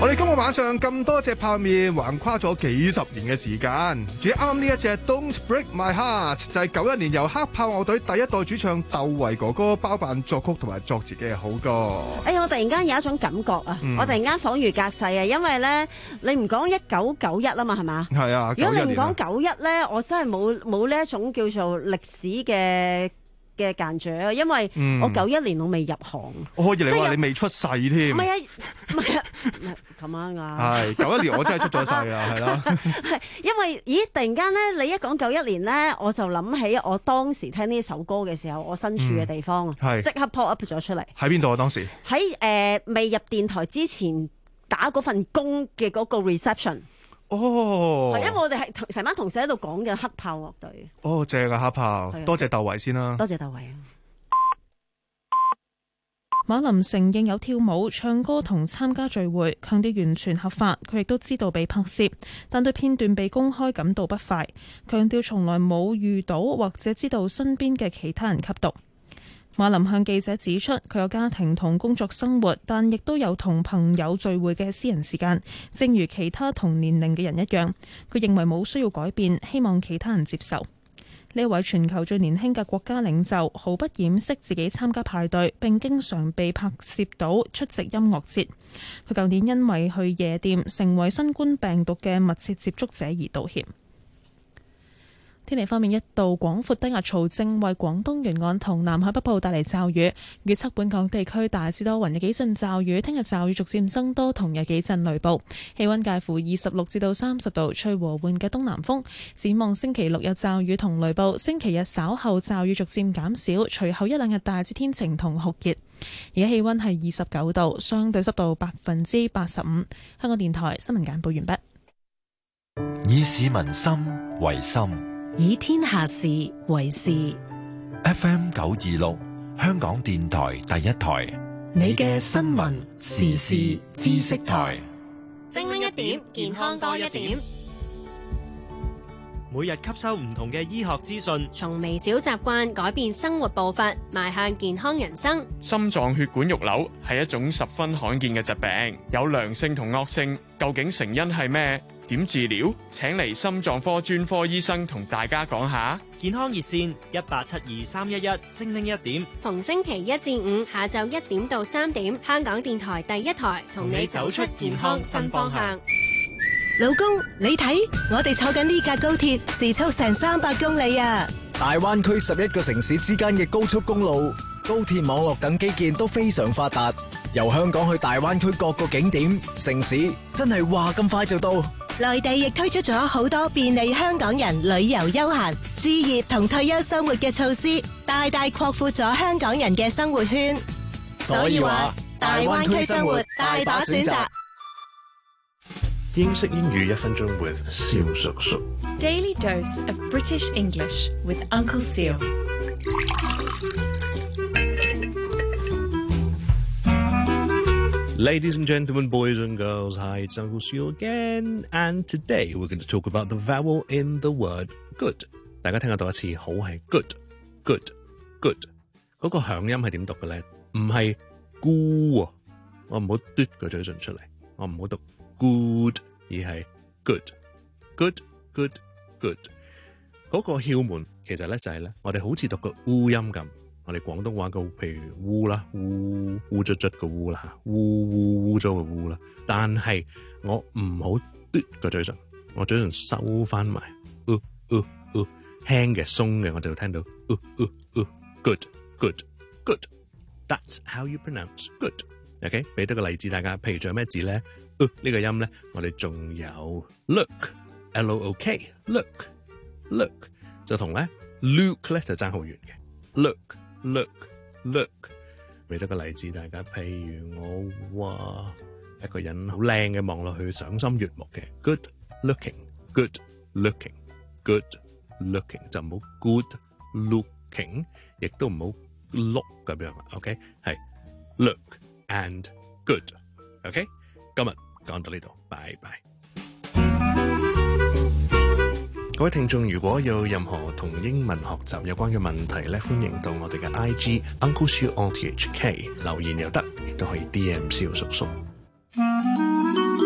Speaker 21: 我哋今個晚上咁多隻泡麵，橫跨咗幾十年嘅時間。至於啱啱呢一隻 Don't Break My Heart 就係九一年由黑豹樂隊第一代主唱竇唯哥哥包辦作曲同埋作詞嘅好歌。
Speaker 5: 哎呀，我突然間有一種感覺啊！
Speaker 21: 嗯、
Speaker 5: 我突然間恍如隔世啊！因為咧，你唔講一九九一啊嘛，係嘛？
Speaker 21: 係啊。
Speaker 5: 如果你唔講九一咧，我真係冇冇呢一種叫做歷史嘅嘅間著，因為我九一年我未入行。
Speaker 21: 我可以你話你未出世添。
Speaker 5: 唔係啊，唔係啊，咁啱啊。
Speaker 21: 係九一年我真係出咗世啦，係啦。
Speaker 5: 係因為咦，突然間咧，你一講九一年咧，我就諗起我當時聽呢首歌嘅時候，我身處嘅地方，
Speaker 21: 係
Speaker 5: 即刻 pop up 咗出嚟。
Speaker 21: 喺邊度啊？當時
Speaker 5: 喺誒、呃、未入電台之前打嗰份工嘅嗰個 reception。
Speaker 21: 哦，
Speaker 5: 係因為我哋係成班同事喺度講嘅黑豹樂隊。
Speaker 21: 哦，正啊，黑豹，多謝竇唯先啦。
Speaker 5: 多謝竇唯啊。
Speaker 1: 馬林承認有跳舞、唱歌同參加聚會，強調完全合法。佢亦都知道被拍攝，但對片段被公開感到不快，強調從來冇遇到或者知道身邊嘅其他人吸毒。馬林向記者指出，佢有家庭同工作生活，但亦都有同朋友聚會嘅私人時間，正如其他同年齡嘅人一樣。佢認為冇需要改變，希望其他人接受。呢位全球最年輕嘅國家領袖毫不掩飾自己參加派對，並經常被拍攝到出席音樂節。佢舊年因為去夜店成為新冠病毒嘅密切接觸者而道歉。天氣方面，一道廣闊低壓槽正為廣東沿岸同南海北部帶嚟驟雨，預測本港地區大致多雲，有幾陣驟雨。聽日驟雨逐漸增多，同有幾陣雷暴。氣溫介乎二十六至到三十度，吹和緩嘅東南風。展望星期六有驟雨同雷暴，星期日稍後驟雨逐漸減少，隨後一兩日大致天晴同酷熱。而家氣溫係二十九度，相對濕度百分之八十五。香港電台新聞簡報完畢。
Speaker 4: 以市民心為心，
Speaker 10: 以天下事為事。
Speaker 4: F M 九二六，香港電台第一台，
Speaker 10: 你嘅新聞時事知識台，
Speaker 2: 精靈一點，健康多一點。
Speaker 18: 每日吸收唔同嘅醫學資訊，
Speaker 2: 從微小習慣改變生活步伐，邁向健康人生。
Speaker 19: 心臟血管肉瘤係一種十分罕見嘅疾病，有良性同惡性，究竟成因係咩？點治療？請嚟心臟科專科醫生同大家講下。
Speaker 18: 健康熱線一八七二三一一，精靈一點。
Speaker 2: 逢星期一至五下晝一點到三點，香港電台第一台同你走出健康新方向。
Speaker 8: 老公，你睇，我哋坐緊呢架高鐵，時速成三百公里啊！
Speaker 22: 大灣區十一個城市之間嘅高速公路、高鐵網絡等基建都非常發達，由香港去大灣區各個景點、城市，真係話咁快就到。
Speaker 8: 內地亦推出咗好多便利香港人旅遊休閒、置業同退休生活嘅措施，大大擴闊咗香港人嘅生活圈。
Speaker 22: 所以話，大灣區生活大把選擇。
Speaker 23: 英式英語一分鐘 with 蕭叔叔。
Speaker 24: Daily dose of British English with Uncle Seal.
Speaker 23: Ladies and gentlemen, boys and girls, hi, it's Uncle Seal again, and today we're going to talk about the vowel in the word good. 大家聽下讀一次，好係 good, good, good. 嗰個響音係點讀嘅咧？唔係咕喎，我唔好嘟個嘴唇出嚟，我唔好讀 good， 而係 good, good, good, good. 嗰個竅門其實咧就係咧，我哋好似讀個烏音咁。我哋廣東話個譬如烏啦，烏烏卒卒個烏啦，烏烏污糟個烏啦。但係我唔好嘟個嘴唇，我嘴唇收翻埋，呃呃呃，輕嘅鬆嘅，我哋就聽到呃呃呃 good good good。That's how you pronounce good。OK， 俾多個例子大家，譬如仲有咩字咧？呃呢個音咧，我哋仲有 look，L O O K，look look 就同咧 Luke 咧就爭好遠嘅 look。Look, look， 俾多個例子大家，譬如我話一個人好靚嘅，望落去賞心悅目嘅 ，good looking, good looking, good looking， 就唔好 good looking， 亦都唔好 look 咁樣 ，OK， 係 look and good，OK， 今日講到呢度，拜拜。各位聽眾，如果有任何同英文學習有關嘅問題咧，歡迎到我哋嘅 I G Uncle Siu R T H K 留言又得，亦都可以 D M 蕭叔叔。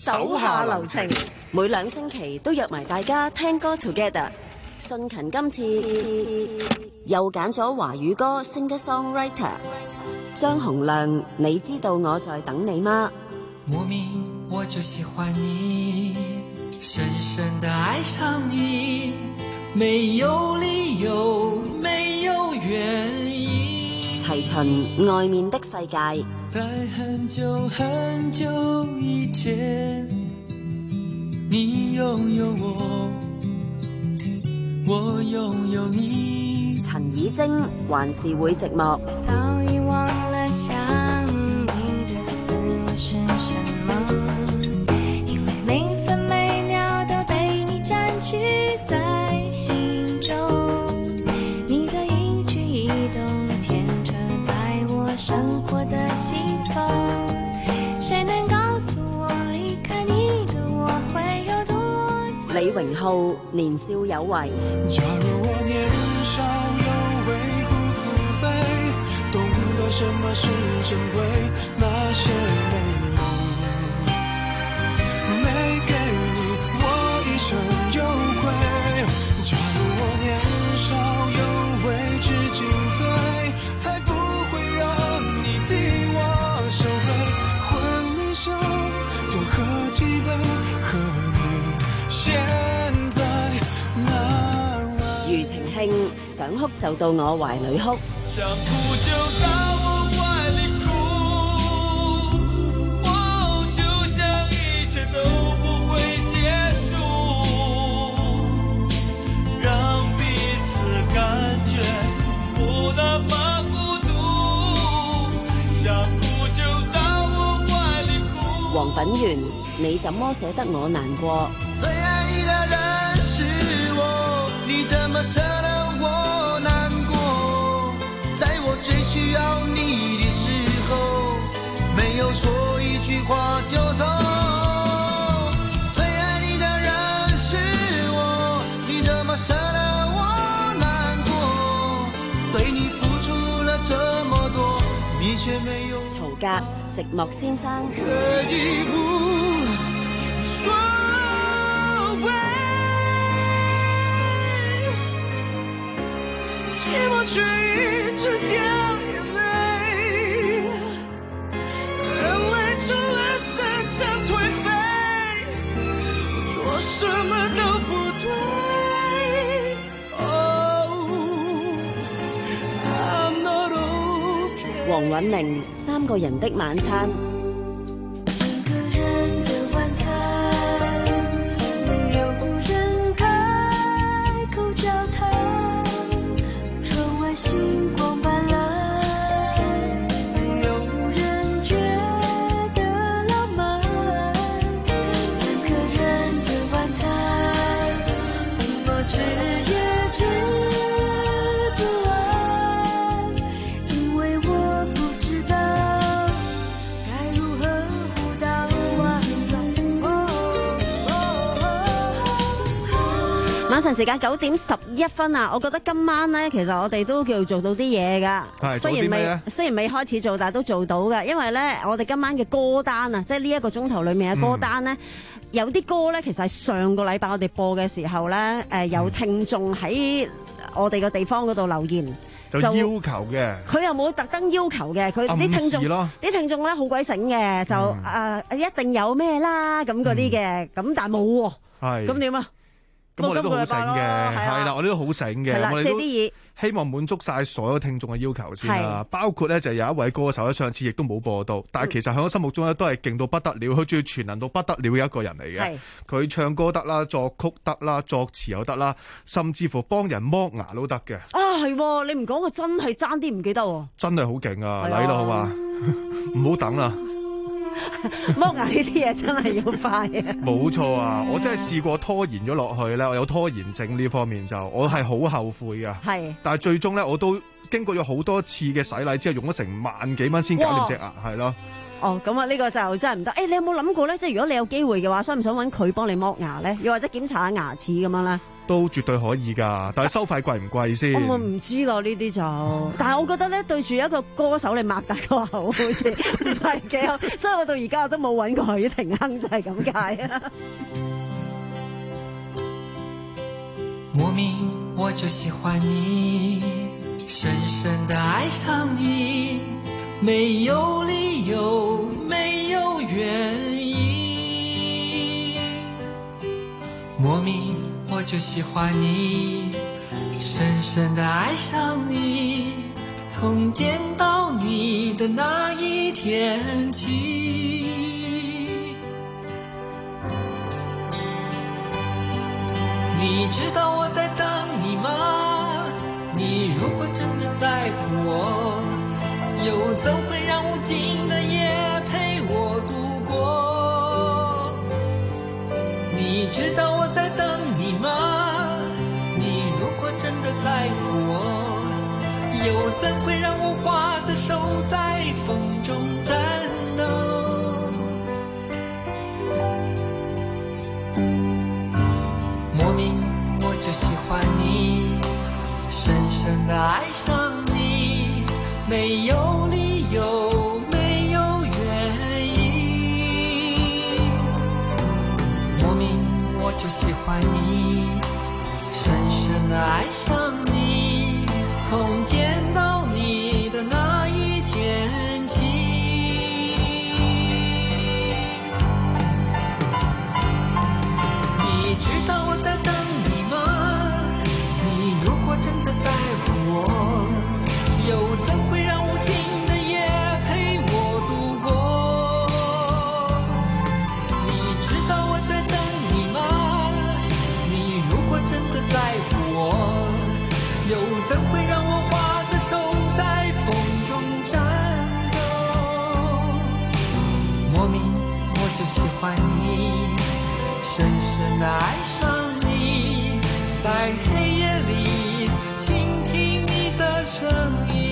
Speaker 16: 手下留情，每兩星期都約埋大家聽歌 together。信勤今次又揀咗華語歌 singer songwriter 張洪亮，你知道我在等你嗎？
Speaker 6: 莫名我就喜歡你，深深地愛上你，沒有理由，沒有原因。
Speaker 16: 齊秦外面的世界。
Speaker 6: 在很久很久以前，你擁有我，我擁有你。
Speaker 16: 陳以貞還是會寂寞。
Speaker 3: 早已忘了想你的滋味是什麼，因為每分每秒都被你佔據在心中，你的一舉一動牽扯在我生活的西風，誰能告訴我離開你的我會有多？
Speaker 16: 李榮浩年少有為。
Speaker 14: 假如我年少有為不自卑，懂得什麼是珍貴，那些美夢沒給你，我一生有愧。假如我年少有為知進退，才不會讓你替我受罪。婚禮上多喝幾杯，和你現在那
Speaker 16: 庾澄慶想哭就到我懷裏哭。
Speaker 6: 想哭就到我懷裡哭，哦，就像一切都不會結束，讓彼此感覺不那麼孤獨。想哭就到我懷裡哭。
Speaker 16: 黃品源，你怎麼捨得我難過？
Speaker 6: 最愛你的人是我，你怎麼捨得我難過？在我最需要你的時候，沒有說一句話就走。最愛你的人是我，你怎麼捨得我難過？對你付出了這麼多，你卻沒有。
Speaker 16: 曹格，寂寞先生。
Speaker 6: 可以不說寂寞卻一直掉眼淚，眼淚成了生長頹廢，做什麼都不對。Oh, I'm not okay。
Speaker 16: 黃韻玲，三個人的晚餐。
Speaker 5: 晚上時間九點十一分啊！我覺得今晚咧，其實我哋都叫做到啲嘢噶。雖然未雖然未開始做，但係都做到噶。因為咧，我哋今晚嘅歌單啊，即係呢一個鐘頭裡面嘅歌單咧，嗯、有啲歌咧，其實係上個禮拜我哋播嘅時候咧，誒、呃、有聽眾喺我哋嘅地方嗰度留言。
Speaker 21: 就要求嘅，
Speaker 5: 佢又冇特登要求嘅，佢啲聽眾啲聽眾咧好鬼醒嘅，就誒、嗯呃、一定有咩啦咁嗰啲嘅，咁、嗯、但係冇喎，係咁點啊？
Speaker 21: 咁我哋都好醒嘅，係啦，我哋都好醒嘅，我哋都希望滿足晒所有聽眾嘅要求先啦。包括咧就有一位歌手咧，上次亦都冇播到，但係其實喺我心目中咧都係勁到不得了，佢仲要全能到不得了嘅一個人嚟嘅。佢唱歌得啦，作曲得啦，作詞又得啦，甚至乎幫人剝牙都得嘅。
Speaker 5: 啊，係，你唔講我真係爭啲唔記得喎。
Speaker 21: 真係好勁啊！嚟啦，好嘛？唔好等啦。
Speaker 5: 剝牙呢啲嘢真係要快啊！
Speaker 21: 冇錯啊！我真係試過拖延咗落去咧，我有拖延症呢方面就我係好後悔噶。係，但係最終咧我都經過咗好多次嘅洗禮之後，用咗成萬幾蚊先搞掂隻牙，係咯。
Speaker 5: 哦，咁啊呢個就真係唔得。誒、欸，你有冇諗過咧？即係如果你有機會嘅話，想唔想揾佢幫你剝牙咧？又或者檢查下牙齒咁樣咧？
Speaker 21: 都絕對可以㗎，但係收費貴唔貴先？
Speaker 5: 我唔知咯呢啲就，但係我覺得咧對住一個歌手你擘大個口好似唔係幾好，所以我到而家我都冇揾過許廷鏗，就係咁解啊。
Speaker 6: 莫名我就喜歡你，深深地愛上你，沒有理由，沒有原因。莫名我就喜歡你，深深地愛上你，從見到你的那一天起。你知道我在等你嗎？你如果真的在乎我，又怎會讓無盡的夜陪我度過？你知道我在等你嗎？你如果真的在乎我，又怎會讓我花的手在風中顫抖？莫名我就喜歡你，深深地愛上你，沒有理由，沒有原因。莫名我就喜歡你，深深地愛上你，從見到你的那一天起。你知道我在等你嗎？你如果真的在乎我，又怎會讓無盡的夜陪我度過？你知道我在等你嗎？你如果真的在乎我，又怎會讓我花的手在風中顫抖？莫名我就喜歡你，深深地愛上你，在黑夜裡傾聽你的聲音。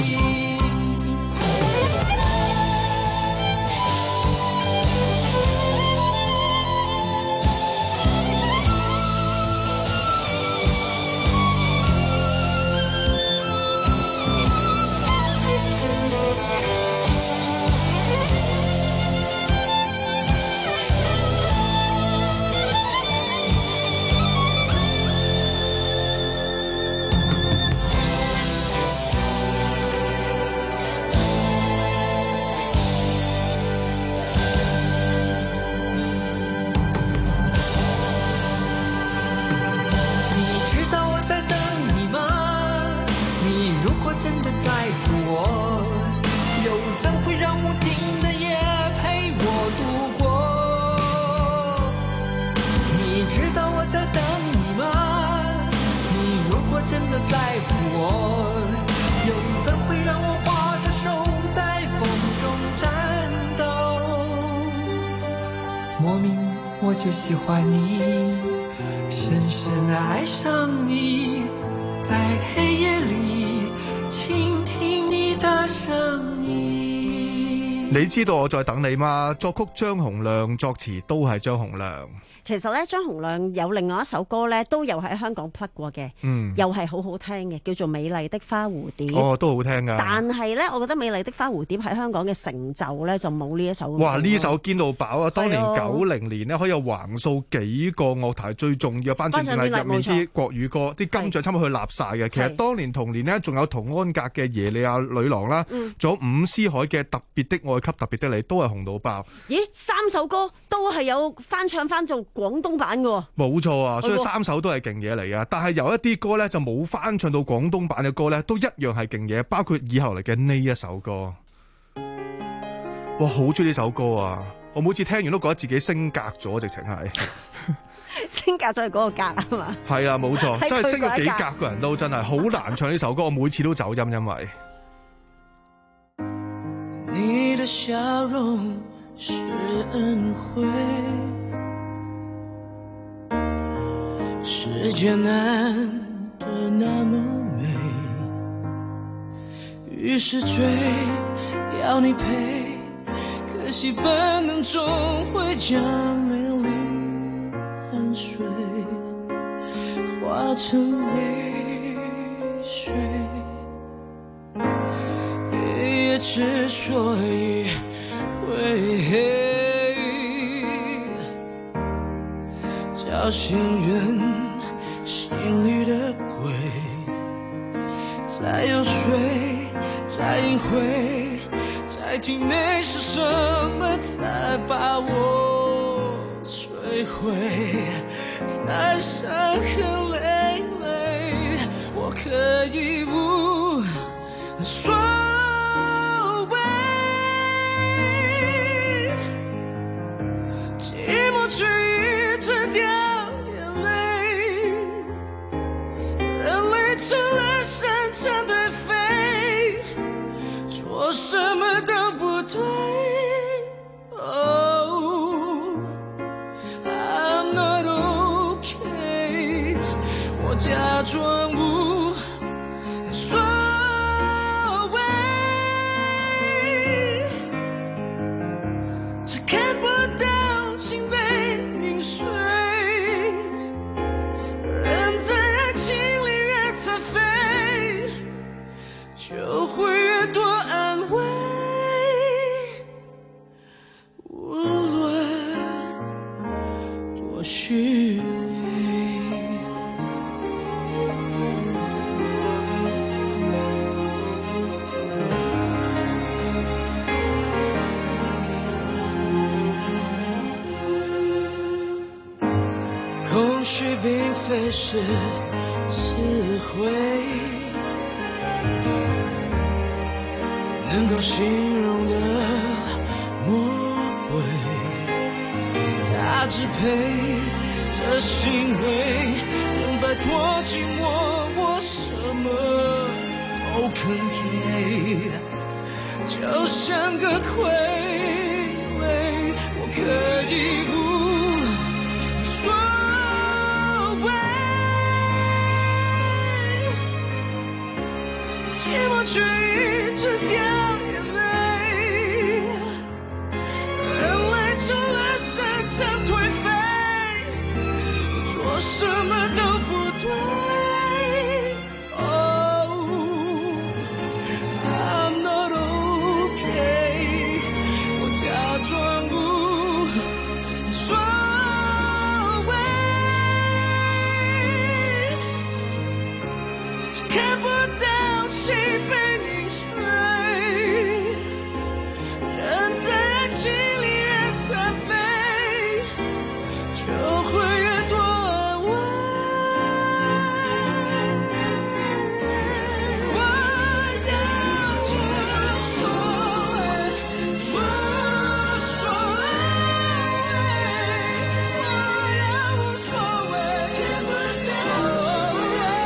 Speaker 6: 我就喜歡你，深深地愛上你，在黑夜裡傾聽你的聲音。
Speaker 21: 你知道我在等你嗎？作曲張洪量，作詞都係張洪量。
Speaker 5: 其實咧，張洪量有另外一首歌咧，都有喺香港 plug 過嘅，嗯，又係好好聽嘅，叫做《美麗的花蝴蝶》。
Speaker 21: 哦，都好聽噶。但
Speaker 5: 係咧，我覺得《美麗的花蝴蝶》喺香港嘅成就咧，就冇呢一首。
Speaker 21: 哇！呢首堅到飽啊！當年九零年咧，可以有橫掃幾個樂壇最重要嘅頒獎典禮入面啲國語歌，啲金獎差唔多去立晒嘅。其實當年同年呢，仲有童安格嘅《耶利亞女郎》啦，仲有伍思凱嘅《特別的愛給特別的你》，都係紅到爆。
Speaker 5: 咦，三首歌都係有翻唱翻做廣東版嘅。
Speaker 21: 冇錯啊，所以三首都係勁嘢嚟嘅。但係有一啲歌咧就冇翻唱到廣東版嘅歌咧，都一樣係勁嘢。包括以後嚟嘅呢一首歌，哇，好中意呢首歌啊！我每次聽完都覺得自己升格咗，直情係
Speaker 5: 升格咗係嗰個格啊嘛。
Speaker 21: 係啊，冇錯，真係升咗幾格個人都真係好難唱呢首歌。我每次都走音，因為
Speaker 6: 你的笑容是恩惠，世界難得那麼美，於是追要你陪，可惜本能終會將美麗汗水
Speaker 17: 造成泪水，夜夜之所以会黑，叫醒人心里的鬼，再游说，再隐晦，在体内是什么才把我摧毁，才伤痕累累，我可以无所谓，寂寞却一直掉眼泪，人类除了生成颓废，做什么都不对。Oh, I'm not okay， 我假装无所谓，只看不到心被凝碎，人在爱情里越残废，就会越多安慰，无论多虚伪。空虚并非是智慧，能够形容的魔鬼，它支配这行为，能摆脱寂寞，我什么都肯给，就像个傀儡，我可以无所谓，寂寞却一直掉眼泪，人类除了生成颓废，做什么都不对。Oh, I'm not okay， 我假装无所谓，只看不到心被凝碎，人在爱情里越残废，就会越多安慰。我要无所谓，无所谓，我要无所谓，看不到心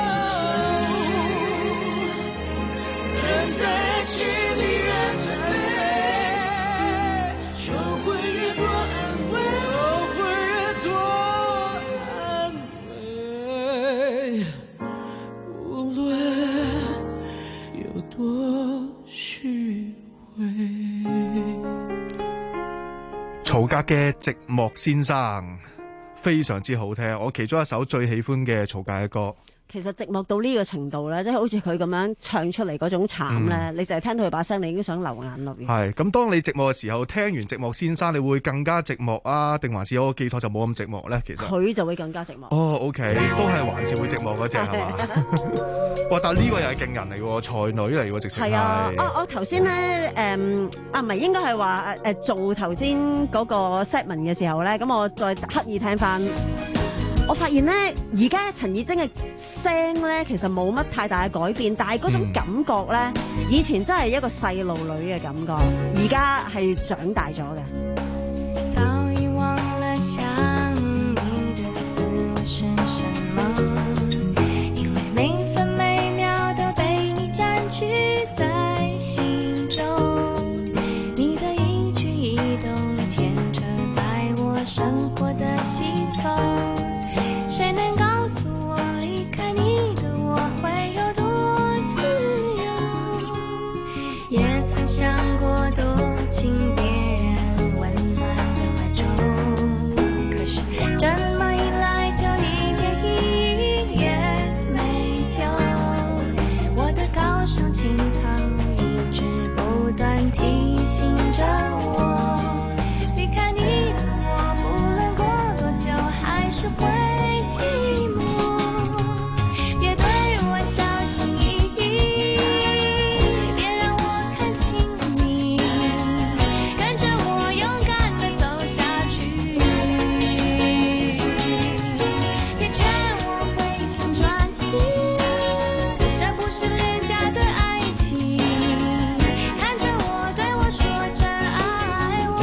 Speaker 17: 人在爱情里越残废，就会越多安慰，就会越多安慰，无论有多虚伪。
Speaker 21: 曹格嘅《寂寞先生》非常之好聽，我其中一首最喜歡嘅曹格嘅歌。
Speaker 5: 其實寂寞到呢個程度咧，即係好似佢咁樣唱出嚟嗰種慘咧，
Speaker 21: 嗯
Speaker 5: 你就係聽到佢把聲，你已經想流眼淚。
Speaker 21: 係咁，當你寂寞嘅時候，聽完《寂寞先生》，你會更加寂寞啊？定還是有個寄託就冇咁寂寞咧？其實
Speaker 5: 佢就會更加寂寞。
Speaker 21: 哦，OK，都係還是會寂寞嗰只係嘛？哇！但係呢個又係勁人嚟喎，才女嚟喎，直情係。
Speaker 5: 係啊，我我頭先咧誒啊，唔係應該係話誒做頭先嗰個 segment 嘅時候咧，咁我再刻意聽翻。我發現咧，而家陳綺貞嘅聲咧，其實冇乜太大嘅改變，但係嗰種感覺咧，以前真係一個細路女嘅感覺，而家係長大咗嘅。
Speaker 3: 早已忘了想你的字是什麼，因為每分每秒都被你佔據在心中，你的一舉一動牽扯在我生活的西風。誰能告訴我離開你的我會有多自由，也曾想過多情別人溫暖的懷中，可是這麼一來就一天一夜断提醒着我，离开你的我，不论过多久还是会寂寞。别对我小心翼翼，别让我看清你，跟着我勇敢地走下去。别劝我回心转意，这不是廉价的爱情。看着我，对我说着爱我。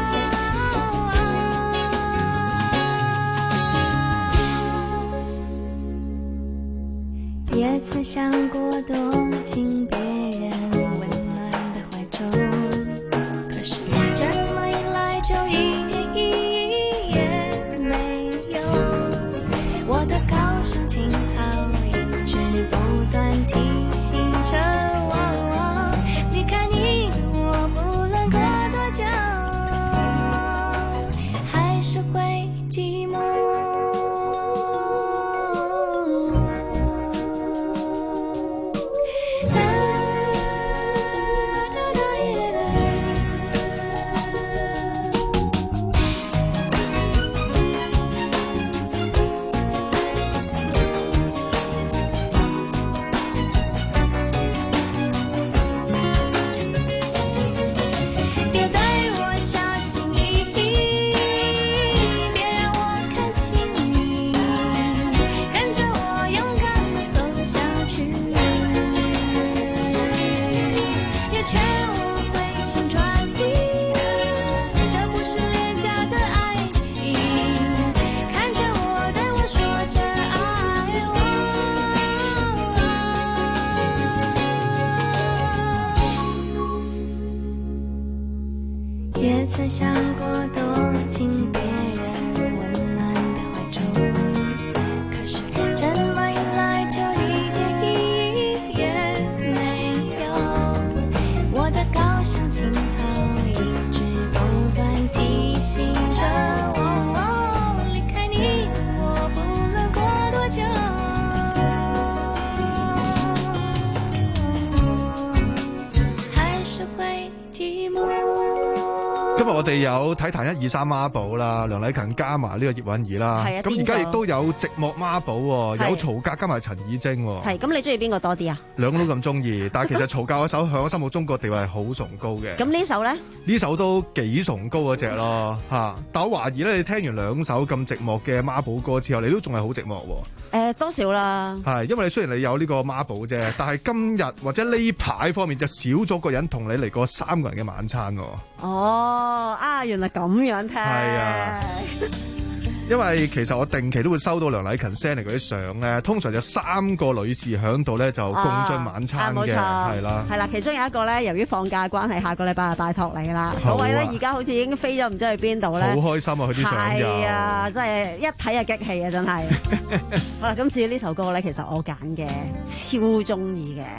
Speaker 3: 也曾想过躲进别人温暖的怀中，可是这么一来就一点意义也没有。我的高尚情操一直不断提醒着我，离开你的我，不论过多久还是会寂寞。别对我小心翼翼，别让我看清你，跟着我勇敢地走下去。别劝我回心转意，这不是廉价的爱情。看着我，对我说着爱我。也曾想过躲进别人温暖的怀中，可是这么一来就一点意义也没有。我的高尚情操一直不断提醒着我，离开你的我，不论过多久还是会寂寞。
Speaker 21: 今日我哋有體壇一二三孖寶啦，梁禮勤加埋呢個葉韻儀啦，
Speaker 5: 係啊
Speaker 21: 咁而家亦都有寂寞孖寶喎，
Speaker 5: 係
Speaker 21: 有曹格加埋陳綺貞喎。
Speaker 5: 係咁，你中意邊個多啲啊？
Speaker 21: 兩個都咁中意，但係其實曹格嗰首喺我心目中個地位係好崇高嘅。
Speaker 5: 咁呢首咧？
Speaker 21: 呢首都幾崇高嗰只咯嚇，但我懷疑咧，你聽完兩首咁寂寞嘅孖寶歌之後，你都仲係好寂寞喎。
Speaker 5: 誒多少啦？
Speaker 21: 係，因為你雖然你有呢個孖寶啫，但係今日或者呢排方面就少咗個人同你嚟過三個人嘅晚餐喎。
Speaker 5: 哦，啊，原來咁樣聽。
Speaker 21: 係啊。因為其實我定期都會收到梁禮勤 send 嚟嗰啲相咧，通常就三個女士喺度咧就共進晚餐嘅，係啦，
Speaker 5: 係啦，其中有一個咧，由於放假關係，下個禮拜就拜託你啦。
Speaker 21: 好啊
Speaker 5: 嗰位咧而家好似已經飛咗唔知去邊度咧，
Speaker 21: 好開心啊！佢啲相又
Speaker 5: 係啊，真係一睇就激氣啊，真係。好啦，咁至於呢首歌咧，其實我揀嘅，超中意嘅。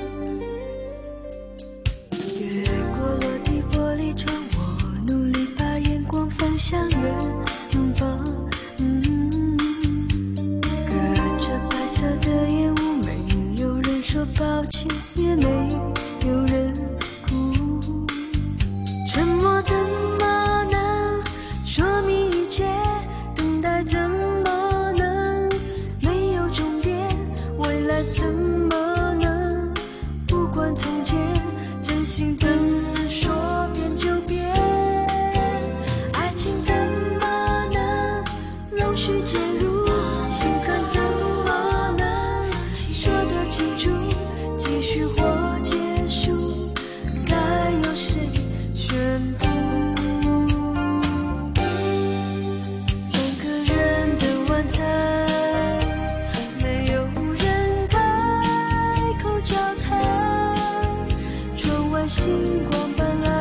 Speaker 3: 越过落地玻璃窗，我努力把眼光放向远方。嗯，隔着白色的烟雾，没有人说抱歉，也没有人哭。沉默怎么能说明一切？等待怎么能没有终点？未来怎么能不管从前？真心怎能说变就变？爱情怎么能容许介入？心酸怎么能说得清楚？继续或结束，该由谁宣布？三个人的晚餐，没有人开口交谈，窗外星光斑斓，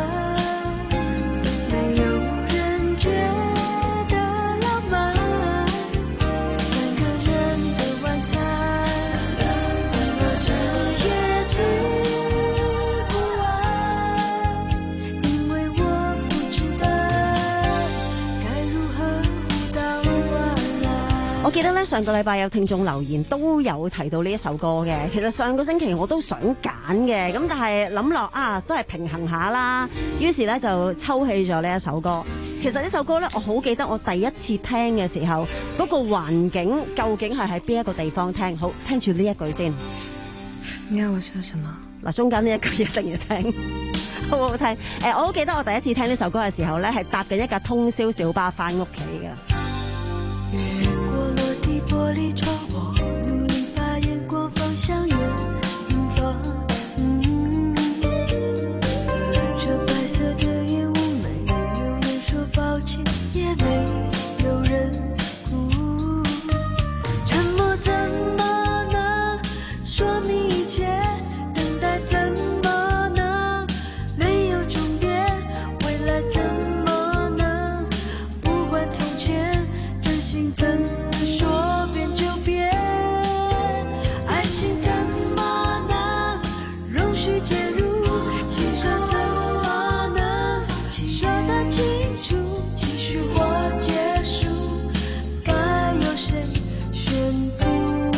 Speaker 3: 没有人觉得浪漫。三个人的晚餐，怎么吃也吃不完，因为我不知道该如何到晚安。
Speaker 5: 我我記得咧上個禮拜有聽眾留言都有提到呢一首歌嘅，其實上個星期我都想揀嘅，咁但係諗落啊都係平衡下啦，於是咧就抽起咗呢一首歌。其實呢首歌咧我好記得我第一次聽嘅時候，嗰個環境究竟係喺邊一個地方聽，好聽住呢一句先。
Speaker 7: 你要我說什麼？
Speaker 5: 嗱，中間呢一句一定要聽，好唔好聽？誒、呃，我好記得我第一次聽呢首歌嘅時候咧，係搭緊一架通宵小巴翻屋企嘅。
Speaker 3: 越過落地玻璃窗，我努力把眼光放向遠方。嗯，這白色的煙霧，沒有人說抱歉，也沒有人哭。沉默怎麼能說明一切？等待怎麼能沒有終點？未來怎麼能不管從前？怎麼說變就變？愛情怎麼能容許介入？心酸怎麼能說得清楚？繼續或結束，該由誰宣布？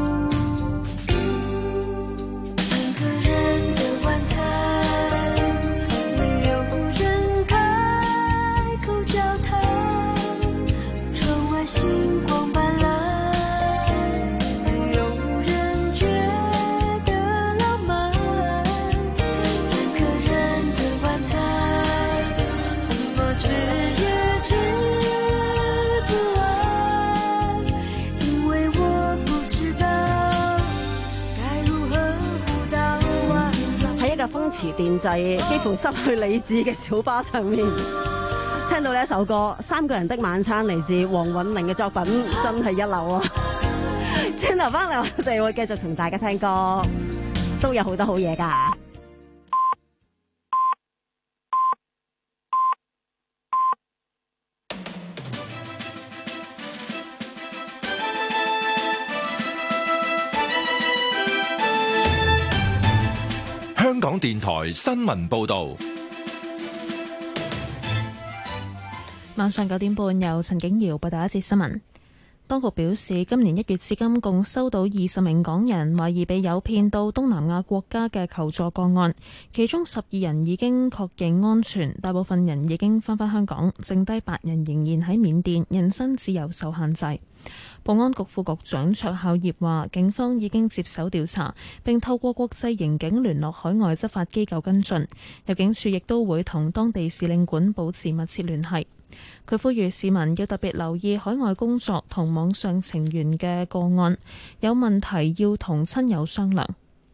Speaker 3: 三個人的晚餐，沒有人開口交談。窗外星光斑斕，沒有人覺得浪漫。三個人的晚餐，怎麼吃也吃不完，因為我不知道該如何互道晚安。
Speaker 5: 喺一架風馳電掣、幾乎失去理智嘅小巴上面，聽到呢一首歌《三個人的晚餐》，嚟自黃韻玲嘅作品，真係一流啊！轉頭翻嚟，我哋會繼續同大家聽歌，都有好多好嘢㗎。
Speaker 4: 香港電台新聞報導。
Speaker 1: 晚上九點半，由陳景瑤報道一節新聞。當局表示，今年一月至今共收到二十名港人懷疑被誘騙到東南亞國家嘅求助個案，其中十二人已經確認安全，大部分人已經返返香港，剩低八人仍然喺緬甸，人身自由受限制。保安局副局長卓孝業話，警方已經接手調查，並透過國際刑警聯絡海外執法機構跟進，入境處亦都會同當地使領館保持密切聯繫。佢呼籲市民要特別留意海外工作同網上情緣嘅個案，有問題要同親友商量。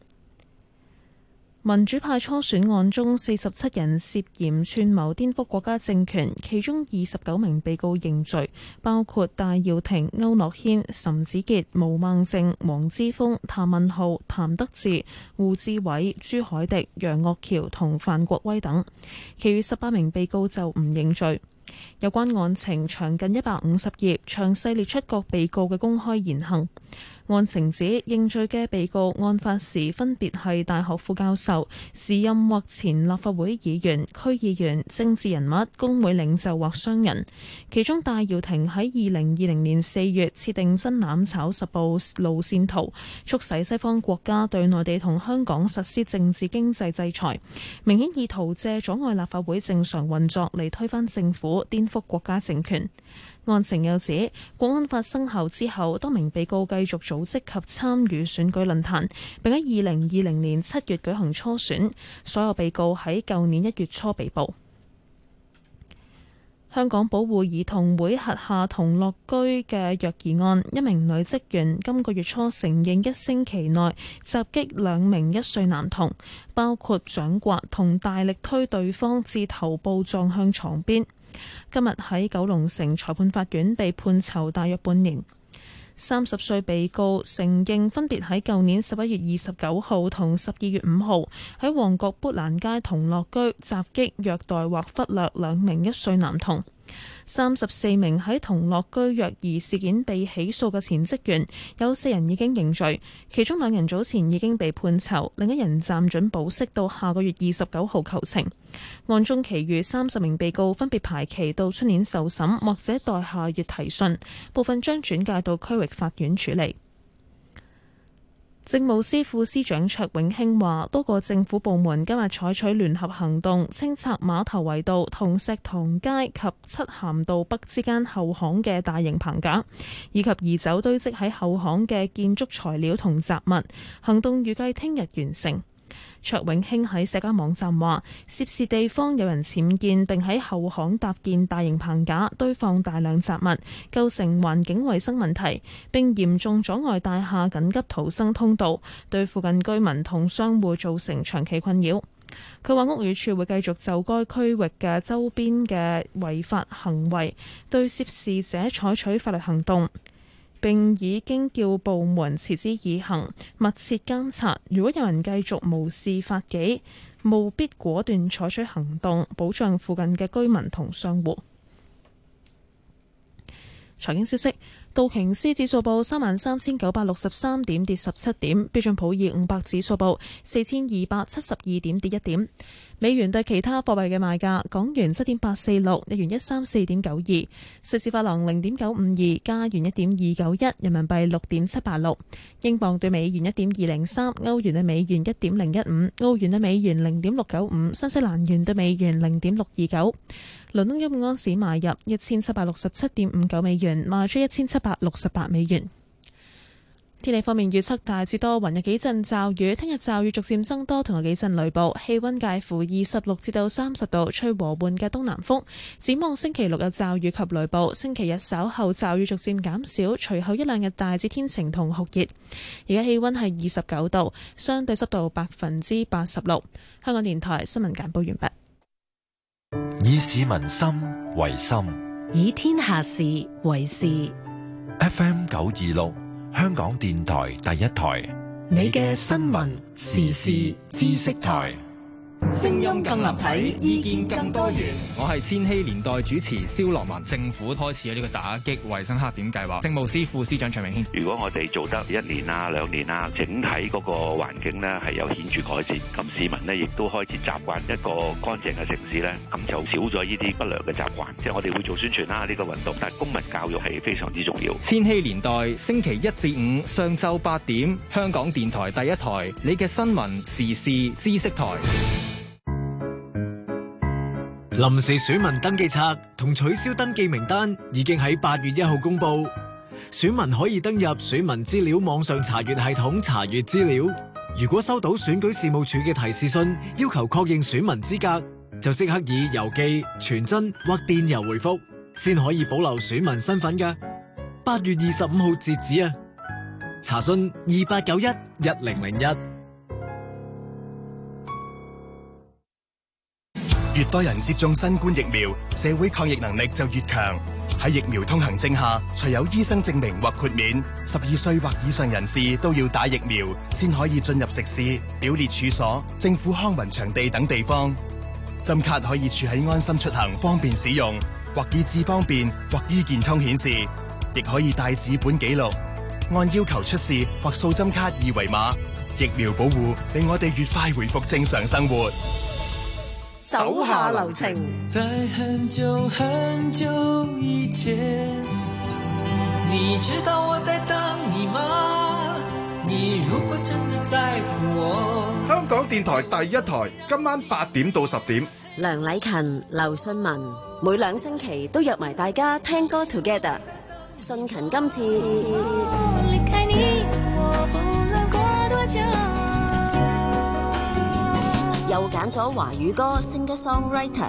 Speaker 1: 民主派初選案中，四十七人涉嫌串謀顛覆國家政權，其中二十九名被告認罪，包括戴耀廷、區諾軒、岑子傑、毛孟靜、黃之鋒、譚文浩、譚德志、胡志偉、朱凱迪、楊岳橋同范國威等，其餘十八名被告就唔認罪。有關案情長近一百五十頁，詳細列出各被告嘅公開言行。案情指認罪嘅被告案發時分別係大學副教授、時任或前立法會議員、區議員、政治人物、工會領袖或商人。其中戴耀廷喺二零二零年四月設定真攬炒十步路線圖，促使西方國家對內地同香港實施政治經濟制裁，明顯意圖借阻礙立法會正常運作嚟推翻政府、顛覆國家政權。案情又指，國安法生效之後，多名被告繼續組織及參與選舉論壇，並喺二零二零年七月舉行初選。所有被告喺舊年一月初被捕。香港保護兒童會轄下同樂居嘅虐兒案，一名女職員今個月初承認一星期內襲擊兩名一歲男童，包括掌摑同大力推對方至頭部撞向床邊。今日喺九龍城裁判法院被判囚大約半年。三十歲被告承認分別喺舊年十一月二十九號同十二月五號喺旺角砵蘭街同樂居襲擊、虐待或忽略兩名一歲男童。 三十四名喺同樂居虐兒事件被起訴嘅前職員，有四人已經認罪，其中兩人早前已經被判囚，另一人暫准保釋到下個月二十九號求情。案中其餘三十名被告分別排期到出年受審，或者待下月提訊，部分將轉介到區域法院處理。政務司副司長卓永興話，多個政府部門今日採取聯合行動，清拆馬頭圍道同石塘街及漆咸道北之間後巷嘅大型棚架，以及移走堆積喺後巷嘅建築材料同雜物。行動預計聽日完成。卓永興喺社交網站話，涉事地方有人僭建並喺後巷搭建大型棚架，堆放大量雜物，構成環境衛生問題，並嚴重阻礙大廈緊急逃生通道，對附近居民同商戶造成長期困擾。佢話屋宇署會繼續就該區域嘅周邊嘅違法行為，對涉事者採取法律行動，並已經叫部門持之以恆，密切監察。如果有人繼續無視法紀，務必果斷採取行動，保障附近嘅居民同商戶。財經消息。道瓊斯指數報三萬三千九百六十三點，跌十七點；標準普爾五百指數報四千二百七十二點，跌一點。美元對其他貨幣嘅賣價：港元七點八四六，日元一三四點九二，瑞士法郎零點九五二，加元一點二九一，人民幣六點七八六，英鎊對美元一點二零三，歐元對美元一點零一五，澳元對美元零點六九五，新西蘭元對美元零點六二九。倫敦金安士買入一千七百六十七點五九美元，賣出一千七百六十八美元。天氣方面預測大致多雲，有幾陣驟雨，聽日驟雨逐漸增多，同有幾陣雷暴，氣溫介乎二十六至到三十度，吹和緩嘅東南風。展望星期六有驟雨及雷暴，星期日稍後驟雨逐漸減少，隨後一兩日大致天晴同酷熱。而家氣溫係二十九度，相對濕度百分之八十六。香港電台新聞簡報完畢。
Speaker 4: 以市民心為心，
Speaker 9: 以天下事為事。
Speaker 4: F M 九二六，香港電台第一台，
Speaker 9: 你嘅新聞時事知識台。
Speaker 11: 聲音更立體，意見更多元。我係千禧年代主持蕭樂文。政府開始呢個打擊衛生黑點計劃。政務司副司長卓永興：
Speaker 12: 如果我哋做得一年啊、兩年啊，整體嗰個環境呢係有顯著改善，咁市民呢亦都開始習慣一個乾淨嘅城市呢，咁就少咗呢啲不良嘅習慣。即係我哋會做宣傳啦，呢個運動，但係公民教育係非常之重要。
Speaker 11: 千禧年代星期一至五上晝八點，香港電台第一台，你嘅新聞時事知識台。
Speaker 22: 臨時選民登記冊同取消登記名單已經喺八月一號公布，選民可以登入選民資料網上查閱系統查閱資料。如果收到選舉事務處嘅提示信，要求確認選民資格，就即刻以郵寄、傳真或電郵回覆，先可以保留選民身份㗎。八月二十五號截止啊！查詢二八九一一零零一。
Speaker 13: 越多人接種新冠疫苗，社會抗疫能力就越強。喺疫苗通行證下，除有醫生證明或豁免，十二歲或以上人士都要打疫苗，先可以進入食肆、表列處所、政府康文場地等地方。針卡可以儲喺安心出行，方便使用，或以智方便或醫健通顯示，亦可以帶紙本記錄，按要求出示或掃針卡二維碼。疫苗保護令我哋越快回復正常生活。
Speaker 5: 手下留情。
Speaker 6: 在很久很久以前，你知道我在等你嗎？你如果真的在乎我。
Speaker 15: 香港電台第一台，今晚八點到十點，
Speaker 16: 梁禮勤、劉信文每兩星期都約埋大家聽歌 together。信勤今次離開你，我不論過多久。又揀咗華語歌 singer songwriter。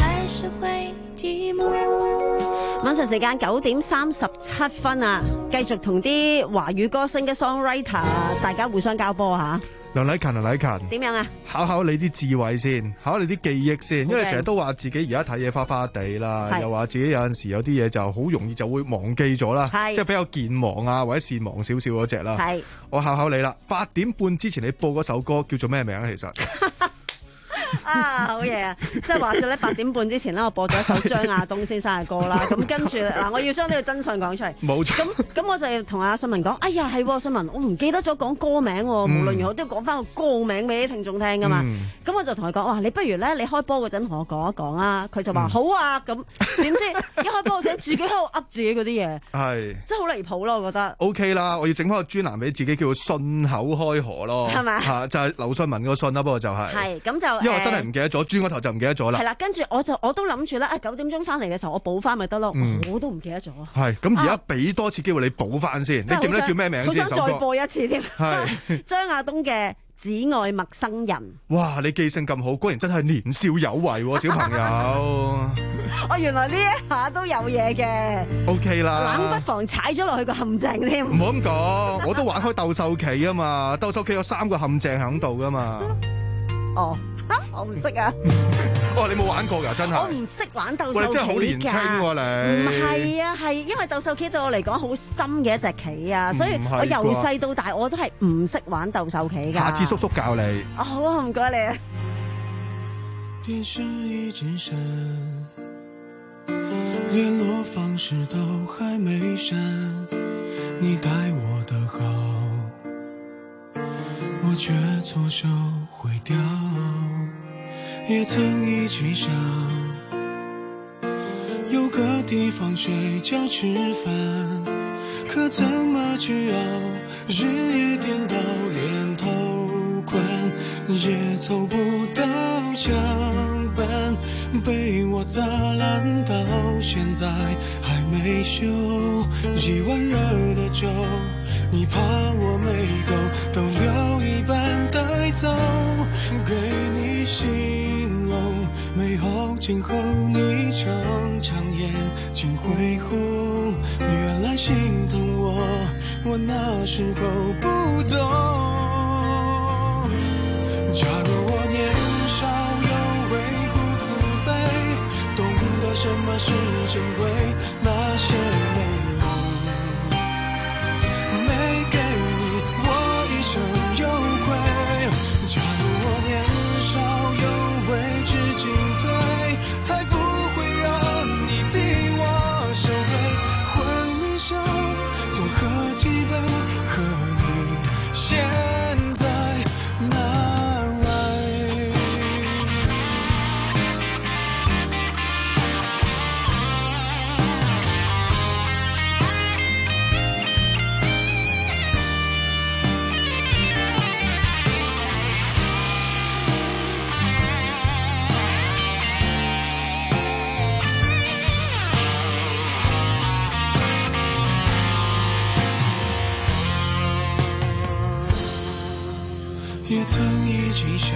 Speaker 5: 晚上時間九點三十七分啊，繼續同啲華語歌 singer songwriter 大家互相交波吓。
Speaker 21: 梁禮勤，梁禮勤，
Speaker 5: 點樣啊？
Speaker 21: 考考你啲智慧先，考考你啲記憶先，因為成日都話自己而家睇嘢花花地啦，又話自己有陣時有啲嘢就好容易就會忘記咗啦，即係比較健忘啊或者善忘少少嗰隻啦。係，我考考你啦，八點半之前你播嗰首歌叫做咩名咧？其實
Speaker 5: 啊，好嘢啊！即係話說咧，八點半之前咧，我播咗一首張亞東先生嘅歌啦。咁跟住嗱，我要將呢個真相講出嚟。
Speaker 21: 冇錯。
Speaker 5: 咁咁我就同阿信文講：哎呀，係信文，我唔記得咗講歌名喎。無論如何都要講翻個歌名俾啲聽眾聽噶嘛。咁、嗯、我就同佢講：哇，你不如咧，你開波嗰陣同我講一講啊。佢就話：嗯、好啊。咁點知一開波嗰陣自己喺度噏自己嗰啲嘢，係真係好離譜咯。我覺得
Speaker 21: OK 啦，我要整翻個專欄俾自己，叫做信口開河咯，係咪？嚇，就係、是、劉信文個信啦，不過就係、是。係咁就因為我真係唔記得咗，轉個頭就唔記得咗啦。係啦，跟住我就我都諗住咧，啊九點鐘翻嚟嘅時候我補翻咪得咯，我都唔記得咗。係咁而家俾多次機會你補翻先，你記唔記得叫咩名先？
Speaker 5: 好想再播一次添。係張亞東嘅《只愛陌生人》。哇！你記性咁好，果然真係年少有為喎，小朋友。我原來呢一下都有嘢嘅。OK 啦。冷不防踩咗落去個陷阱添。唔好咁講，我都玩開鬥獸棋啊嘛，鬥獸棋有三個陷阱喺度噶嘛。哦。我唔識啊！哦，你冇玩過㗎，真係。我唔識玩鬥獸棋㗎。你真係好年輕喎，你。唔係啊，係因為鬥獸棋對我嚟講好深嘅一隻棋啊，所以我由細到大我都係唔識玩鬥獸棋㗎。下次叔叔教你。哦，好啊，唔該你啊。電視一直閃，聯絡方式都還沒刪，你待我的好，我卻錯手毀掉。也曾一起想有個地方睡覺吃飯，可怎麼去熬，日夜顛倒連頭困也湊不到牆板，被我砸爛到現在還沒修，一碗熱的粥你怕我沒夠，都留一半帶走，給你心美好今後你常常眼睛會紅，原來心疼我，我那時候不懂。假如我年少有為不自卑，懂得什麼是珍貴，那些美夢沒給你，我一生有愧。假如我年少有為知進退，才不會讓你替我受罪。昏迷中多喝幾杯，和你現在哪位？也曾一起想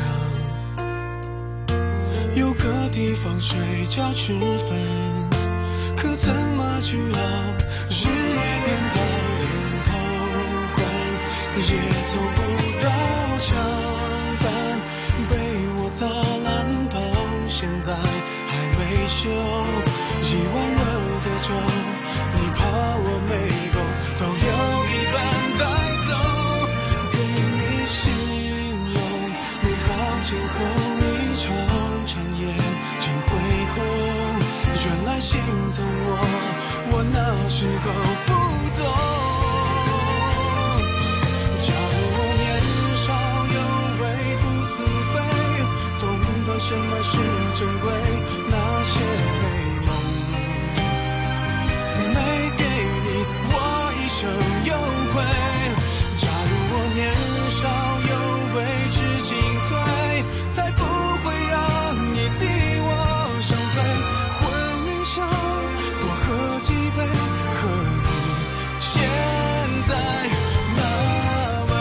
Speaker 5: 有個地方睡覺吃飯，可怎麼去熬，日夜顛倒連頭困也湊不到牆板，被我砸爛到現在還沒修，一碗熱的粥你怕我沒夠，都留一半帶走，給你心今後你常常眼睛會紅，原來心疼我，我那時候不懂。假如我年少有為不自卑，懂得什麼是珍貴，那些美夢沒給你，我一生有愧。假如我年少有為知進退，才不會讓你替我傷罪。昏迷中多喝幾杯，和你現在哪位？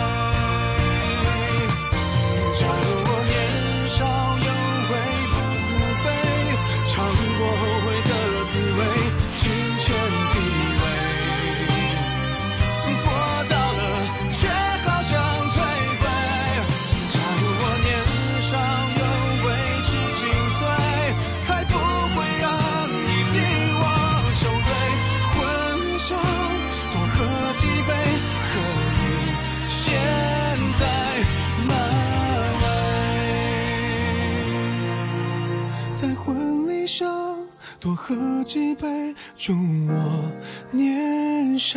Speaker 5: 假如我年少有為不自卑，
Speaker 14: 在婚礼上多喝几杯，祝我年少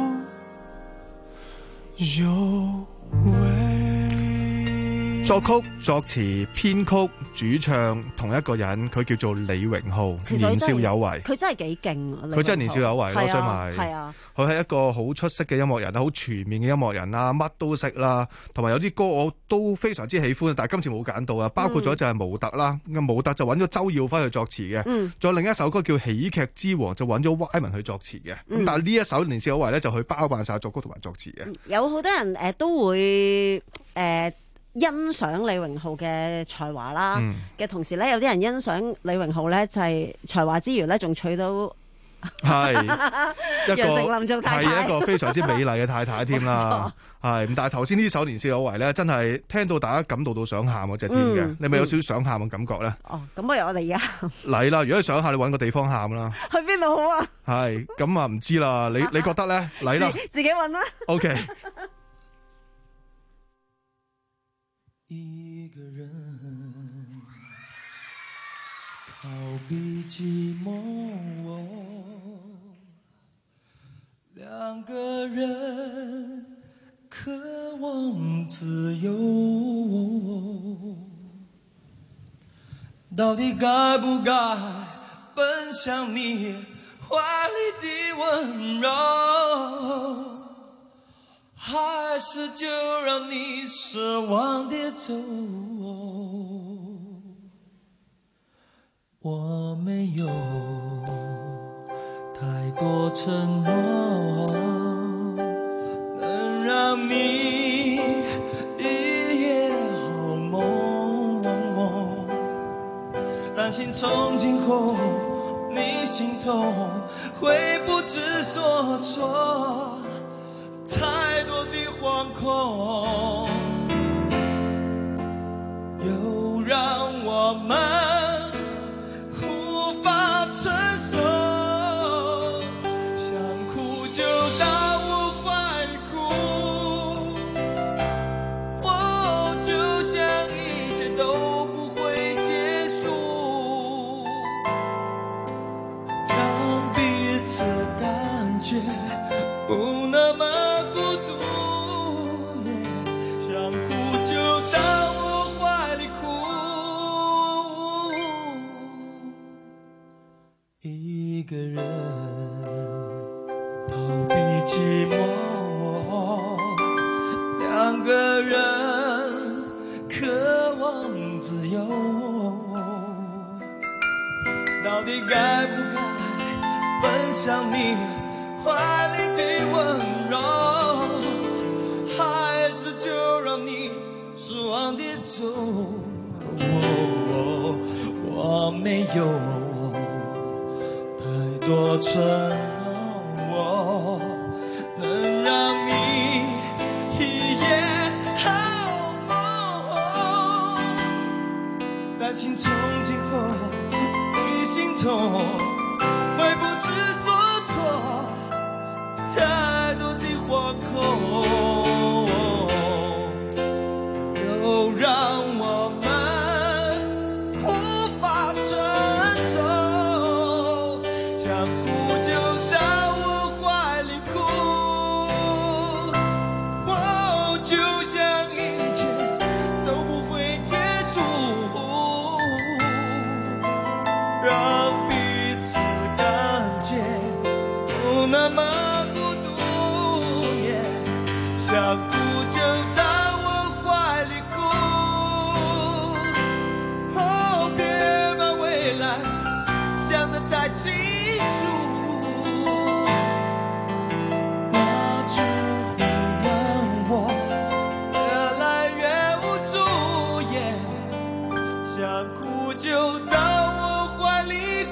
Speaker 14: 有为。
Speaker 21: 作曲、作詞、編曲、主唱同一個人，佢叫做李榮浩，年少有為。
Speaker 5: 佢真係幾勁啊！
Speaker 21: 佢真係年少有為咯，所以咪
Speaker 5: 係啊！
Speaker 21: 佢係一個好出色嘅音樂人啦，好全面嘅音樂人啦，乜都識啦，同埋有啲歌我都非常之喜歡，但係今次冇揀到啊！包括咗就係模特啦，咁模特就揾咗周耀輝去作詞嘅，嗯，仲有另一首歌叫《喜劇之王》，就揾咗 Wyman 去作詞嘅。咁、嗯、但係呢一首年少有為咧，就佢包辦晒作曲同埋作詞嘅、嗯。
Speaker 5: 有好多人誒、呃、都會誒。呃欣賞李榮浩嘅才華啦嘅、嗯、同時咧，有啲人欣賞李榮浩咧，就係、是、才華之餘咧，仲娶到
Speaker 21: 係
Speaker 5: 楊丞琳做太太，
Speaker 21: 係一個非常之美麗嘅太太添啦。係，但係頭先呢首年少有為咧，真係聽到大家感動到想喊嗰隻添嘅。嗯、你咪有少少想喊嘅感覺咧？
Speaker 5: 哦，咁不如我哋而家
Speaker 21: 嚟啦！如果你想喊，你揾個地方喊啦。
Speaker 5: 去邊度好啊？
Speaker 21: 係咁啊，唔知啦。你你覺得咧？嚟啦，
Speaker 5: 自己揾啦。
Speaker 21: OK。
Speaker 17: 一個人逃避寂寞，兩個人渴望自由，到底該不該奔向你懷裡的溫柔，還是就讓你失望地走？我沒有太多承諾，能讓你一夜好夢，擔心從今後你心痛會不知所措，太多的惶恐，又讓我們無法承受，想哭就到我懷裡哭，我就像一切都不會結束，讓彼此感覺不那麼一個人逃避寂寞，兩個人渴望自由，到底該不該奔向你懷裡的溫柔，還是就讓你失望地走？哦，我沒有多承諾，能讓你一夜好夢，擔心從今後你心痛會不知所措，太多的惶恐，又讓我們無法承受，想哭就到我懷裡哭，我就像一切都不會結束，讓彼此感覺不那麼孤獨，想哭就到我懷裡哭，哦，別把未來想得太清楚，那就會讓我越來越無助，想哭就到我懷裡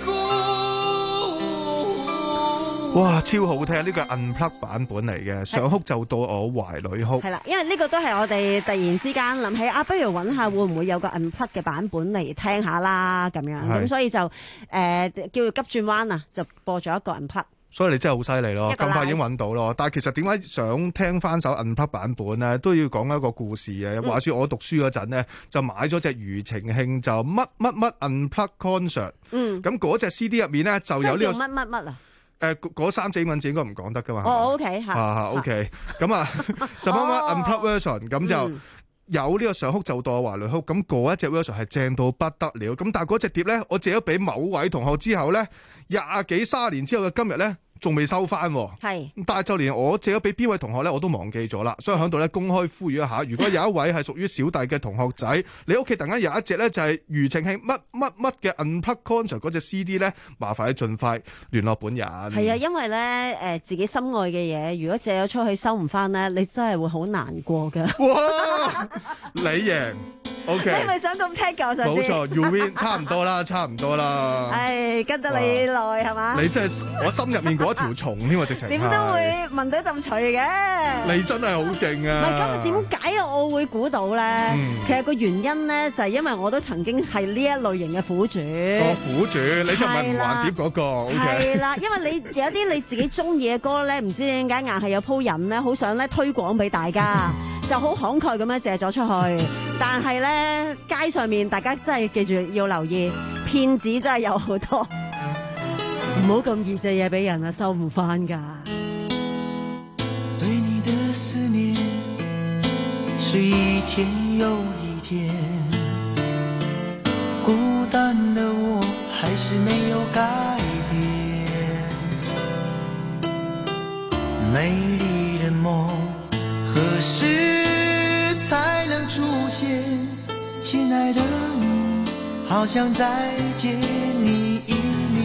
Speaker 17: 哭。
Speaker 21: 哇，超好聽！呢個係 unplug 版本嚟嘅，上哭就到我懷裡哭。
Speaker 5: 係啦，因為呢個都係我哋突然之間諗起啊，不如揾下會唔會有個 unplug 嘅版本嚟聽下啦咁樣，咁所以就誒、呃、叫做急轉彎啊，就播咗一個 unplug。
Speaker 21: 所以你真係好犀利咯，咁快已經揾到咯。但係其實點解想聽翻首 Unplugged 版本咧，都要講一個故事嘅。嗯、話說我讀書嗰陣咧，就買咗隻庾澄慶就乜乜乜 Unplugged Concert。嗯，咁嗰隻 C D 入面咧就有呢、這個
Speaker 5: 乜乜乜啊？
Speaker 21: 誒嗰、呃、三隻英文字應該唔講得噶嘛？
Speaker 5: 哦 ，OK 嚇，
Speaker 21: 嚇 OK，咁啊就乜乜 Unplugged version，咁就。嗯有呢個上哭就到華雷哭，咁嗰一隻 version 係正到不得了。咁但係嗰隻碟咧，我借咗俾某位同學之後咧，廿幾卅年之後嘅今日咧，仲未收翻。係，但係就連我借咗俾邊位同學咧，我都忘記咗啦。所以喺度咧公開呼籲一下，如果有一位係屬於小弟嘅同學仔，你屋企突然間有一隻咧就係庾澄慶乜乜乜嘅 Unplugged Concert 嗰隻 C D 咧，麻煩你盡快聯絡本人。係
Speaker 5: 啊，因為咧誒、呃、自己心愛嘅嘢，如果借咗出去收唔翻咧，你真係會好難過㗎。哇！
Speaker 21: 你贏 ，OK。
Speaker 5: 你咪想咁踢㗎？上次
Speaker 21: 冇錯 ，You win， 差唔多啦，差唔多啦。
Speaker 5: 唉，跟得你耐係嘛？
Speaker 21: 你真係我心入面嗰一條蟲添喎，直情。
Speaker 5: 點都會聞到一陣除嘅。
Speaker 21: 你真係好勁啊！
Speaker 5: 唔係咁點解我會估到咧？嗯、其實個原因咧就係、是、因為我都曾經係呢一類型嘅苦主。
Speaker 21: 個苦主，你就問唔還碟嗰、那個。
Speaker 5: 係啦，因為你有啲你自己中意嘅歌咧，唔知點解硬係有鋪癮咧，好想咧推廣俾大家。就好慷慨咁樣借咗出去，但係咧街上面大家真係記住要留意，騙子真係有好多，唔好咁易借嘢俾人啊，收唔翻㗎。
Speaker 17: 對你的思念是一天又一天，孤單的我還是沒有改變，美麗的夢何時才能出現？親愛的你，好想再見你一面。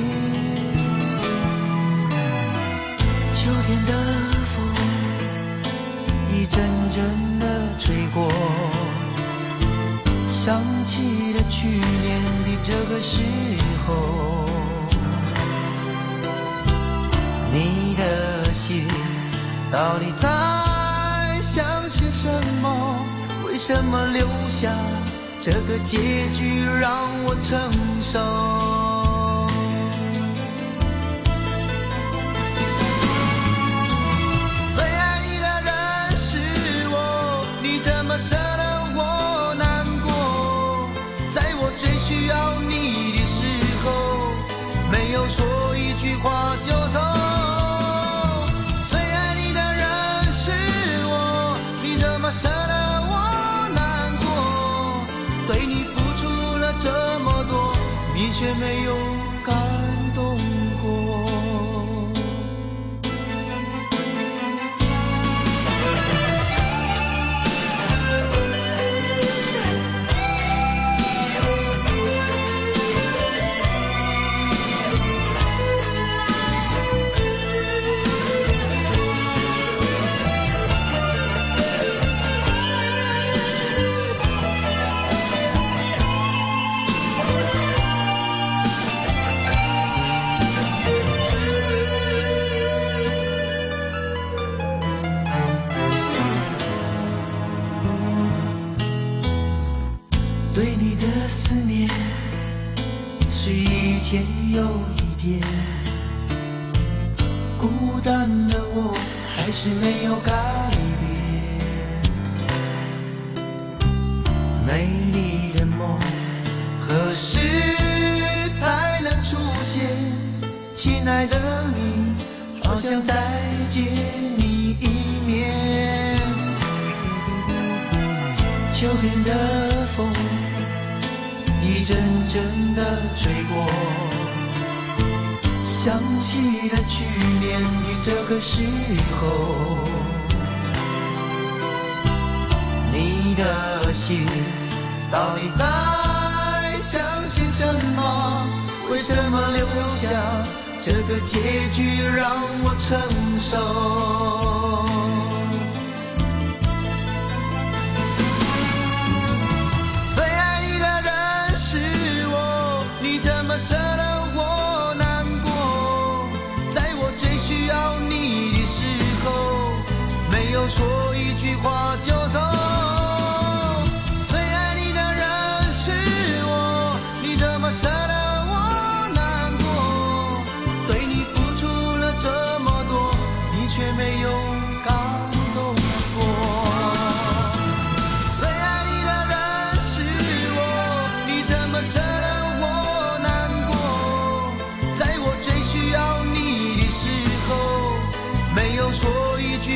Speaker 17: 秋天的風一陣陣的吹過，想起了去年的這個時候，你的心到底在想些什麼？為什麼留下這個結局讓我承受？最愛你的人是我，你怎麼捨得我難過？在我最需要你的時候，沒有說一句話就走。捨得我難過，對你付出了這麼多，你卻沒有感動過。有一點孤單的我還是沒有改變，美麗的夢何時才能出現？親愛的你，好想再見你一面。秋天的風一陣陣的吹過，想起了去年的這個時候，你的心到底在相信什麼？為什麼留下這個結局讓我承受？最愛你的人是我，你怎麼捨得我難過？在我最需要你的時候，沒有說一句話就走。最愛你的人是我，你怎麼捨得我難過？對你付出了這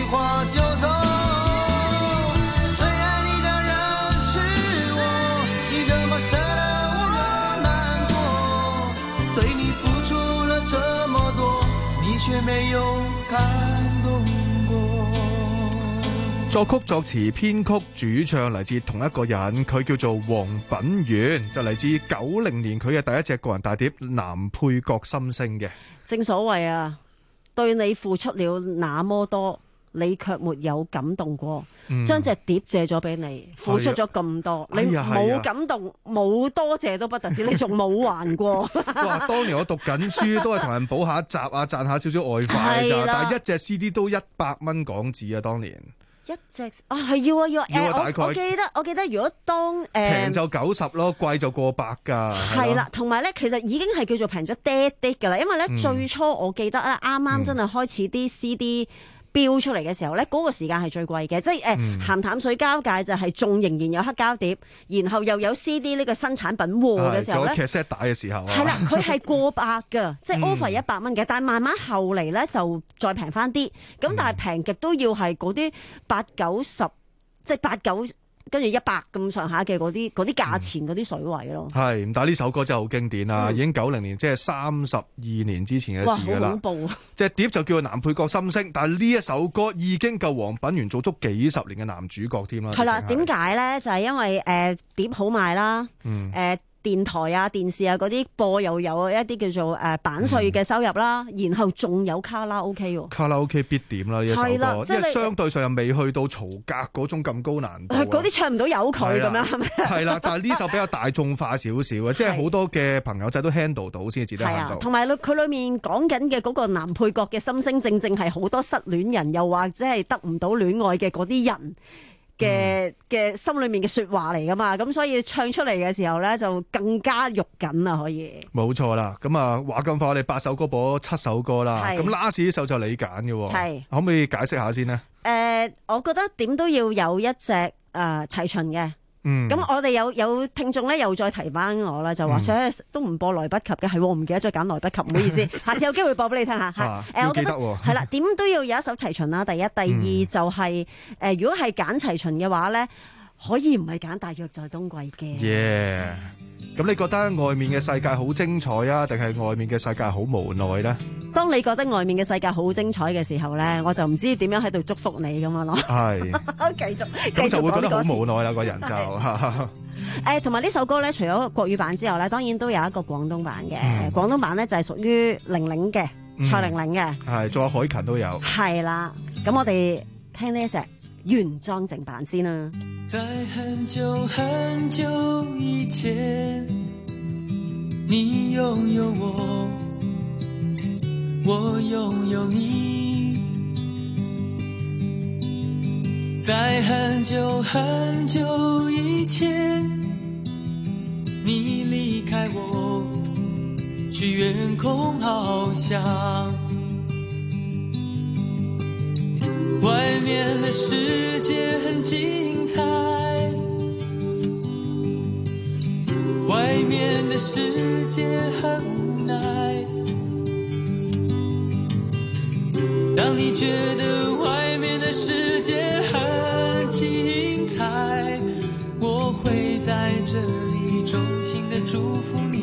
Speaker 6: 话就走。最爱你的人是我，你怎么舍得我难过？对你付出了这么多，你却没有感动过。
Speaker 21: 作曲作詞編曲主唱嚟自同一個人，佢叫做黃品源，就嚟自九零年佢嘅第一隻個人大碟男配角心聲嘅。
Speaker 5: 正所謂啊，對你付出了那麼多，你卻沒有感動過，將隻、嗯、碟借咗俾你，付出咗咁多，哎、你冇感動冇、哎、多謝都不特止，你仲冇還過。
Speaker 21: 哇！當年我讀緊書都係同人補下習啊，賺下少少外快咋，但係一隻 C D 都一百蚊港紙啊，當年。
Speaker 5: 一隻啊係要啊要啊，
Speaker 21: 要啊、呃、大概
Speaker 5: 我，我記得我記得如果當誒平、
Speaker 21: 呃、就九十咯，貴就過百㗎。
Speaker 5: 係啦，同埋咧其實已經係叫做平咗啲啲㗎啦，因為咧、嗯、最初我記得咧啱啱真係開始啲 C D、嗯。標出嚟嘅時候咧，嗰、那個時間係最貴嘅，即係誒鹹淡水交界就係仲仍然有黑膠碟，然後又有 C D 呢個新產品貨嘅時候咧，
Speaker 21: 做 cassette 帶嘅時候啊，
Speaker 5: 係啦，佢係過百㗎，即係 over 一百蚊嘅，但係慢慢後嚟咧就再平翻啲，咁但係平極都要係嗰啲八九十，即係八九。跟住一百咁上下嘅嗰啲嗰啲價錢嗰啲水位咯，係、嗯，
Speaker 21: 但係呢首歌真係好經典啦、嗯，已經九零年，即係三十二年之前嘅事㗎啦。哇，好恐怖啊！隻碟就叫做男配角心聲，但係呢一首歌已經夠黃品源做足幾十年嘅男主角添啦。係啦，
Speaker 5: 點解咧？就係、是、因為誒、呃、碟好賣啦，誒、嗯。呃電台啊、電視啊嗰啲播又有一啲叫做誒版稅嘅收入啦、嗯，然後仲有卡拉 OK 喎。
Speaker 21: 卡拉 OK 必點啦呢一首歌，即係相對上又未去到曹格嗰種咁高難度。
Speaker 5: 嗰啲唱唔到有佢咁樣係咪？
Speaker 21: 係啦，但係呢首比較大眾化少少嘅，即係好多嘅朋友仔都 handle 到先至得 handle 到。
Speaker 5: 同埋佢裏面講緊嘅嗰個男配角嘅心聲，正正係好多失戀人又或者係得唔到戀愛嘅嗰啲人嘅嘅心裏面嘅說話嚟噶嘛，咁所以唱出嚟嘅時候咧就更加肉緊啦，可以。
Speaker 21: 冇錯啦，咁啊話咁快，我哋八首歌播七首歌啦，咁 last 呢首就你揀嘅，係可唔可以解釋下先呢？
Speaker 5: 誒、呃，我覺得點都要有一隻誒齊秦嘅。嗯，咁我哋有有聽眾咧，又再提翻我啦，就話所以都唔播來不及嘅，係我唔記得再揀來不及，唔好意思，下次有機會播俾你聽下吓。誒、啊呃，我記得係啦，點都要有一首齊秦啦。第一、第二就係、是、誒、嗯呃，如果係揀齊秦嘅話咧，可以唔係揀大約在冬季嘅。
Speaker 21: 耶！咁你覺得外面嘅世界好精彩啊，定係外面嘅世界好無奈咧？
Speaker 5: 當你覺得外面嘅世界好精彩嘅時候咧，我就唔知點樣喺度祝福你咁樣咯。係，繼續
Speaker 21: 咁就會覺得好無奈啦，個人就。
Speaker 5: 誒，同埋呢首歌咧，除咗國語版之後咧，當然都有一個廣東版嘅。嗯、廣東版咧就係屬於玲玲嘅，蔡玲玲嘅。係，仲有海芹都有。係啦，咁我哋聽呢一隻原裝正版先啦。
Speaker 17: 在很久很久以前，你擁有我，我擁有你。在很久很久以前，你離開我，去遠空翱翔。外面的世界很精彩，外面的世界很無奈。當你覺得外面的世界很精彩，我會在這裡衷心的祝福你。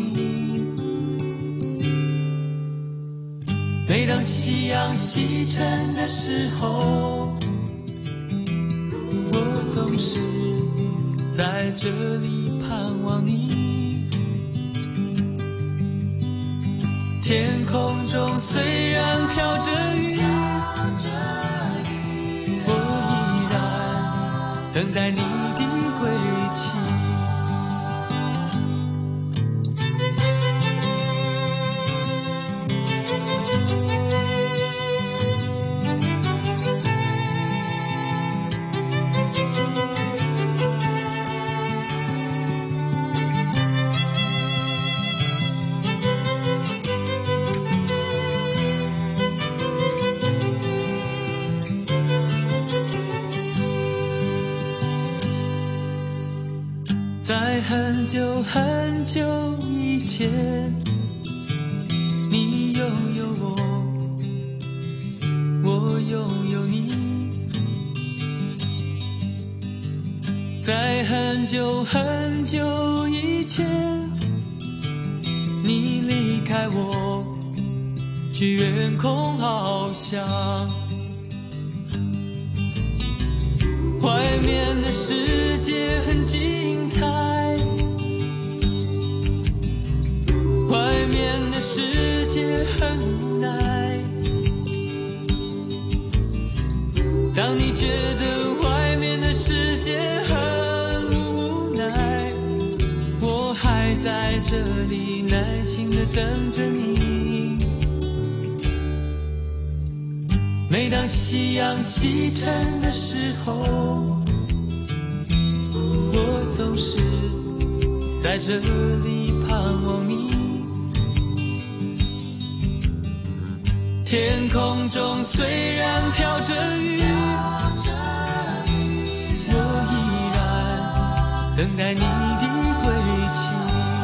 Speaker 17: 每當夕陽西沉的時候，我總是在這裡盼望你。天空中雖然飄着雨，我依然等待你的歸期。在很久很久以前，你擁有我，我擁有你。 在很久很久以前，你离开我，去远空翱翔。外面的世界很精彩，外面的世界很无奈。当你觉得外面的世界很无奈，我还在这里耐心地等着你。每当夕阳西沉的时候，我总是在这里盼望你。天空中虽然飘着雨，我依然等待你的归期。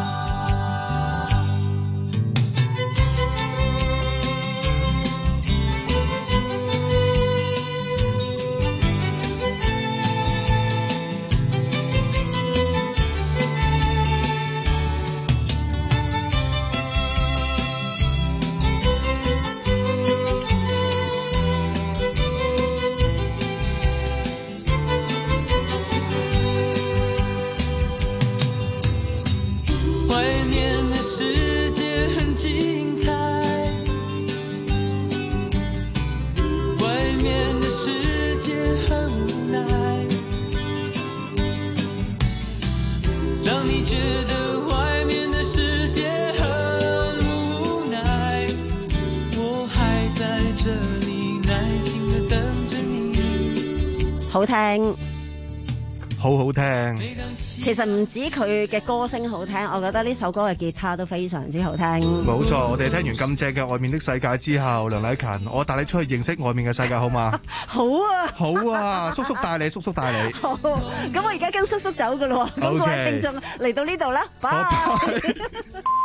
Speaker 17: 世界很精彩，外面的世界很无奈。当你觉得外面的世界很无奈，我还在这里耐心地等着你。
Speaker 5: 好聽，
Speaker 21: 好好聽。
Speaker 5: 其實唔止佢嘅歌聲好聽，我覺得呢首歌嘅吉他都非常之好聽。
Speaker 21: 冇錯，我哋聽完咁正嘅外面的世界之後，梁禮勤，我帶你出去認識外面嘅世界好嗎？
Speaker 5: 好啊，
Speaker 21: 好啊，叔叔帶你，叔叔帶你。
Speaker 5: 好，咁我而家跟叔叔走㗎咯喎，咁各位聽眾嚟到呢度啦，拜。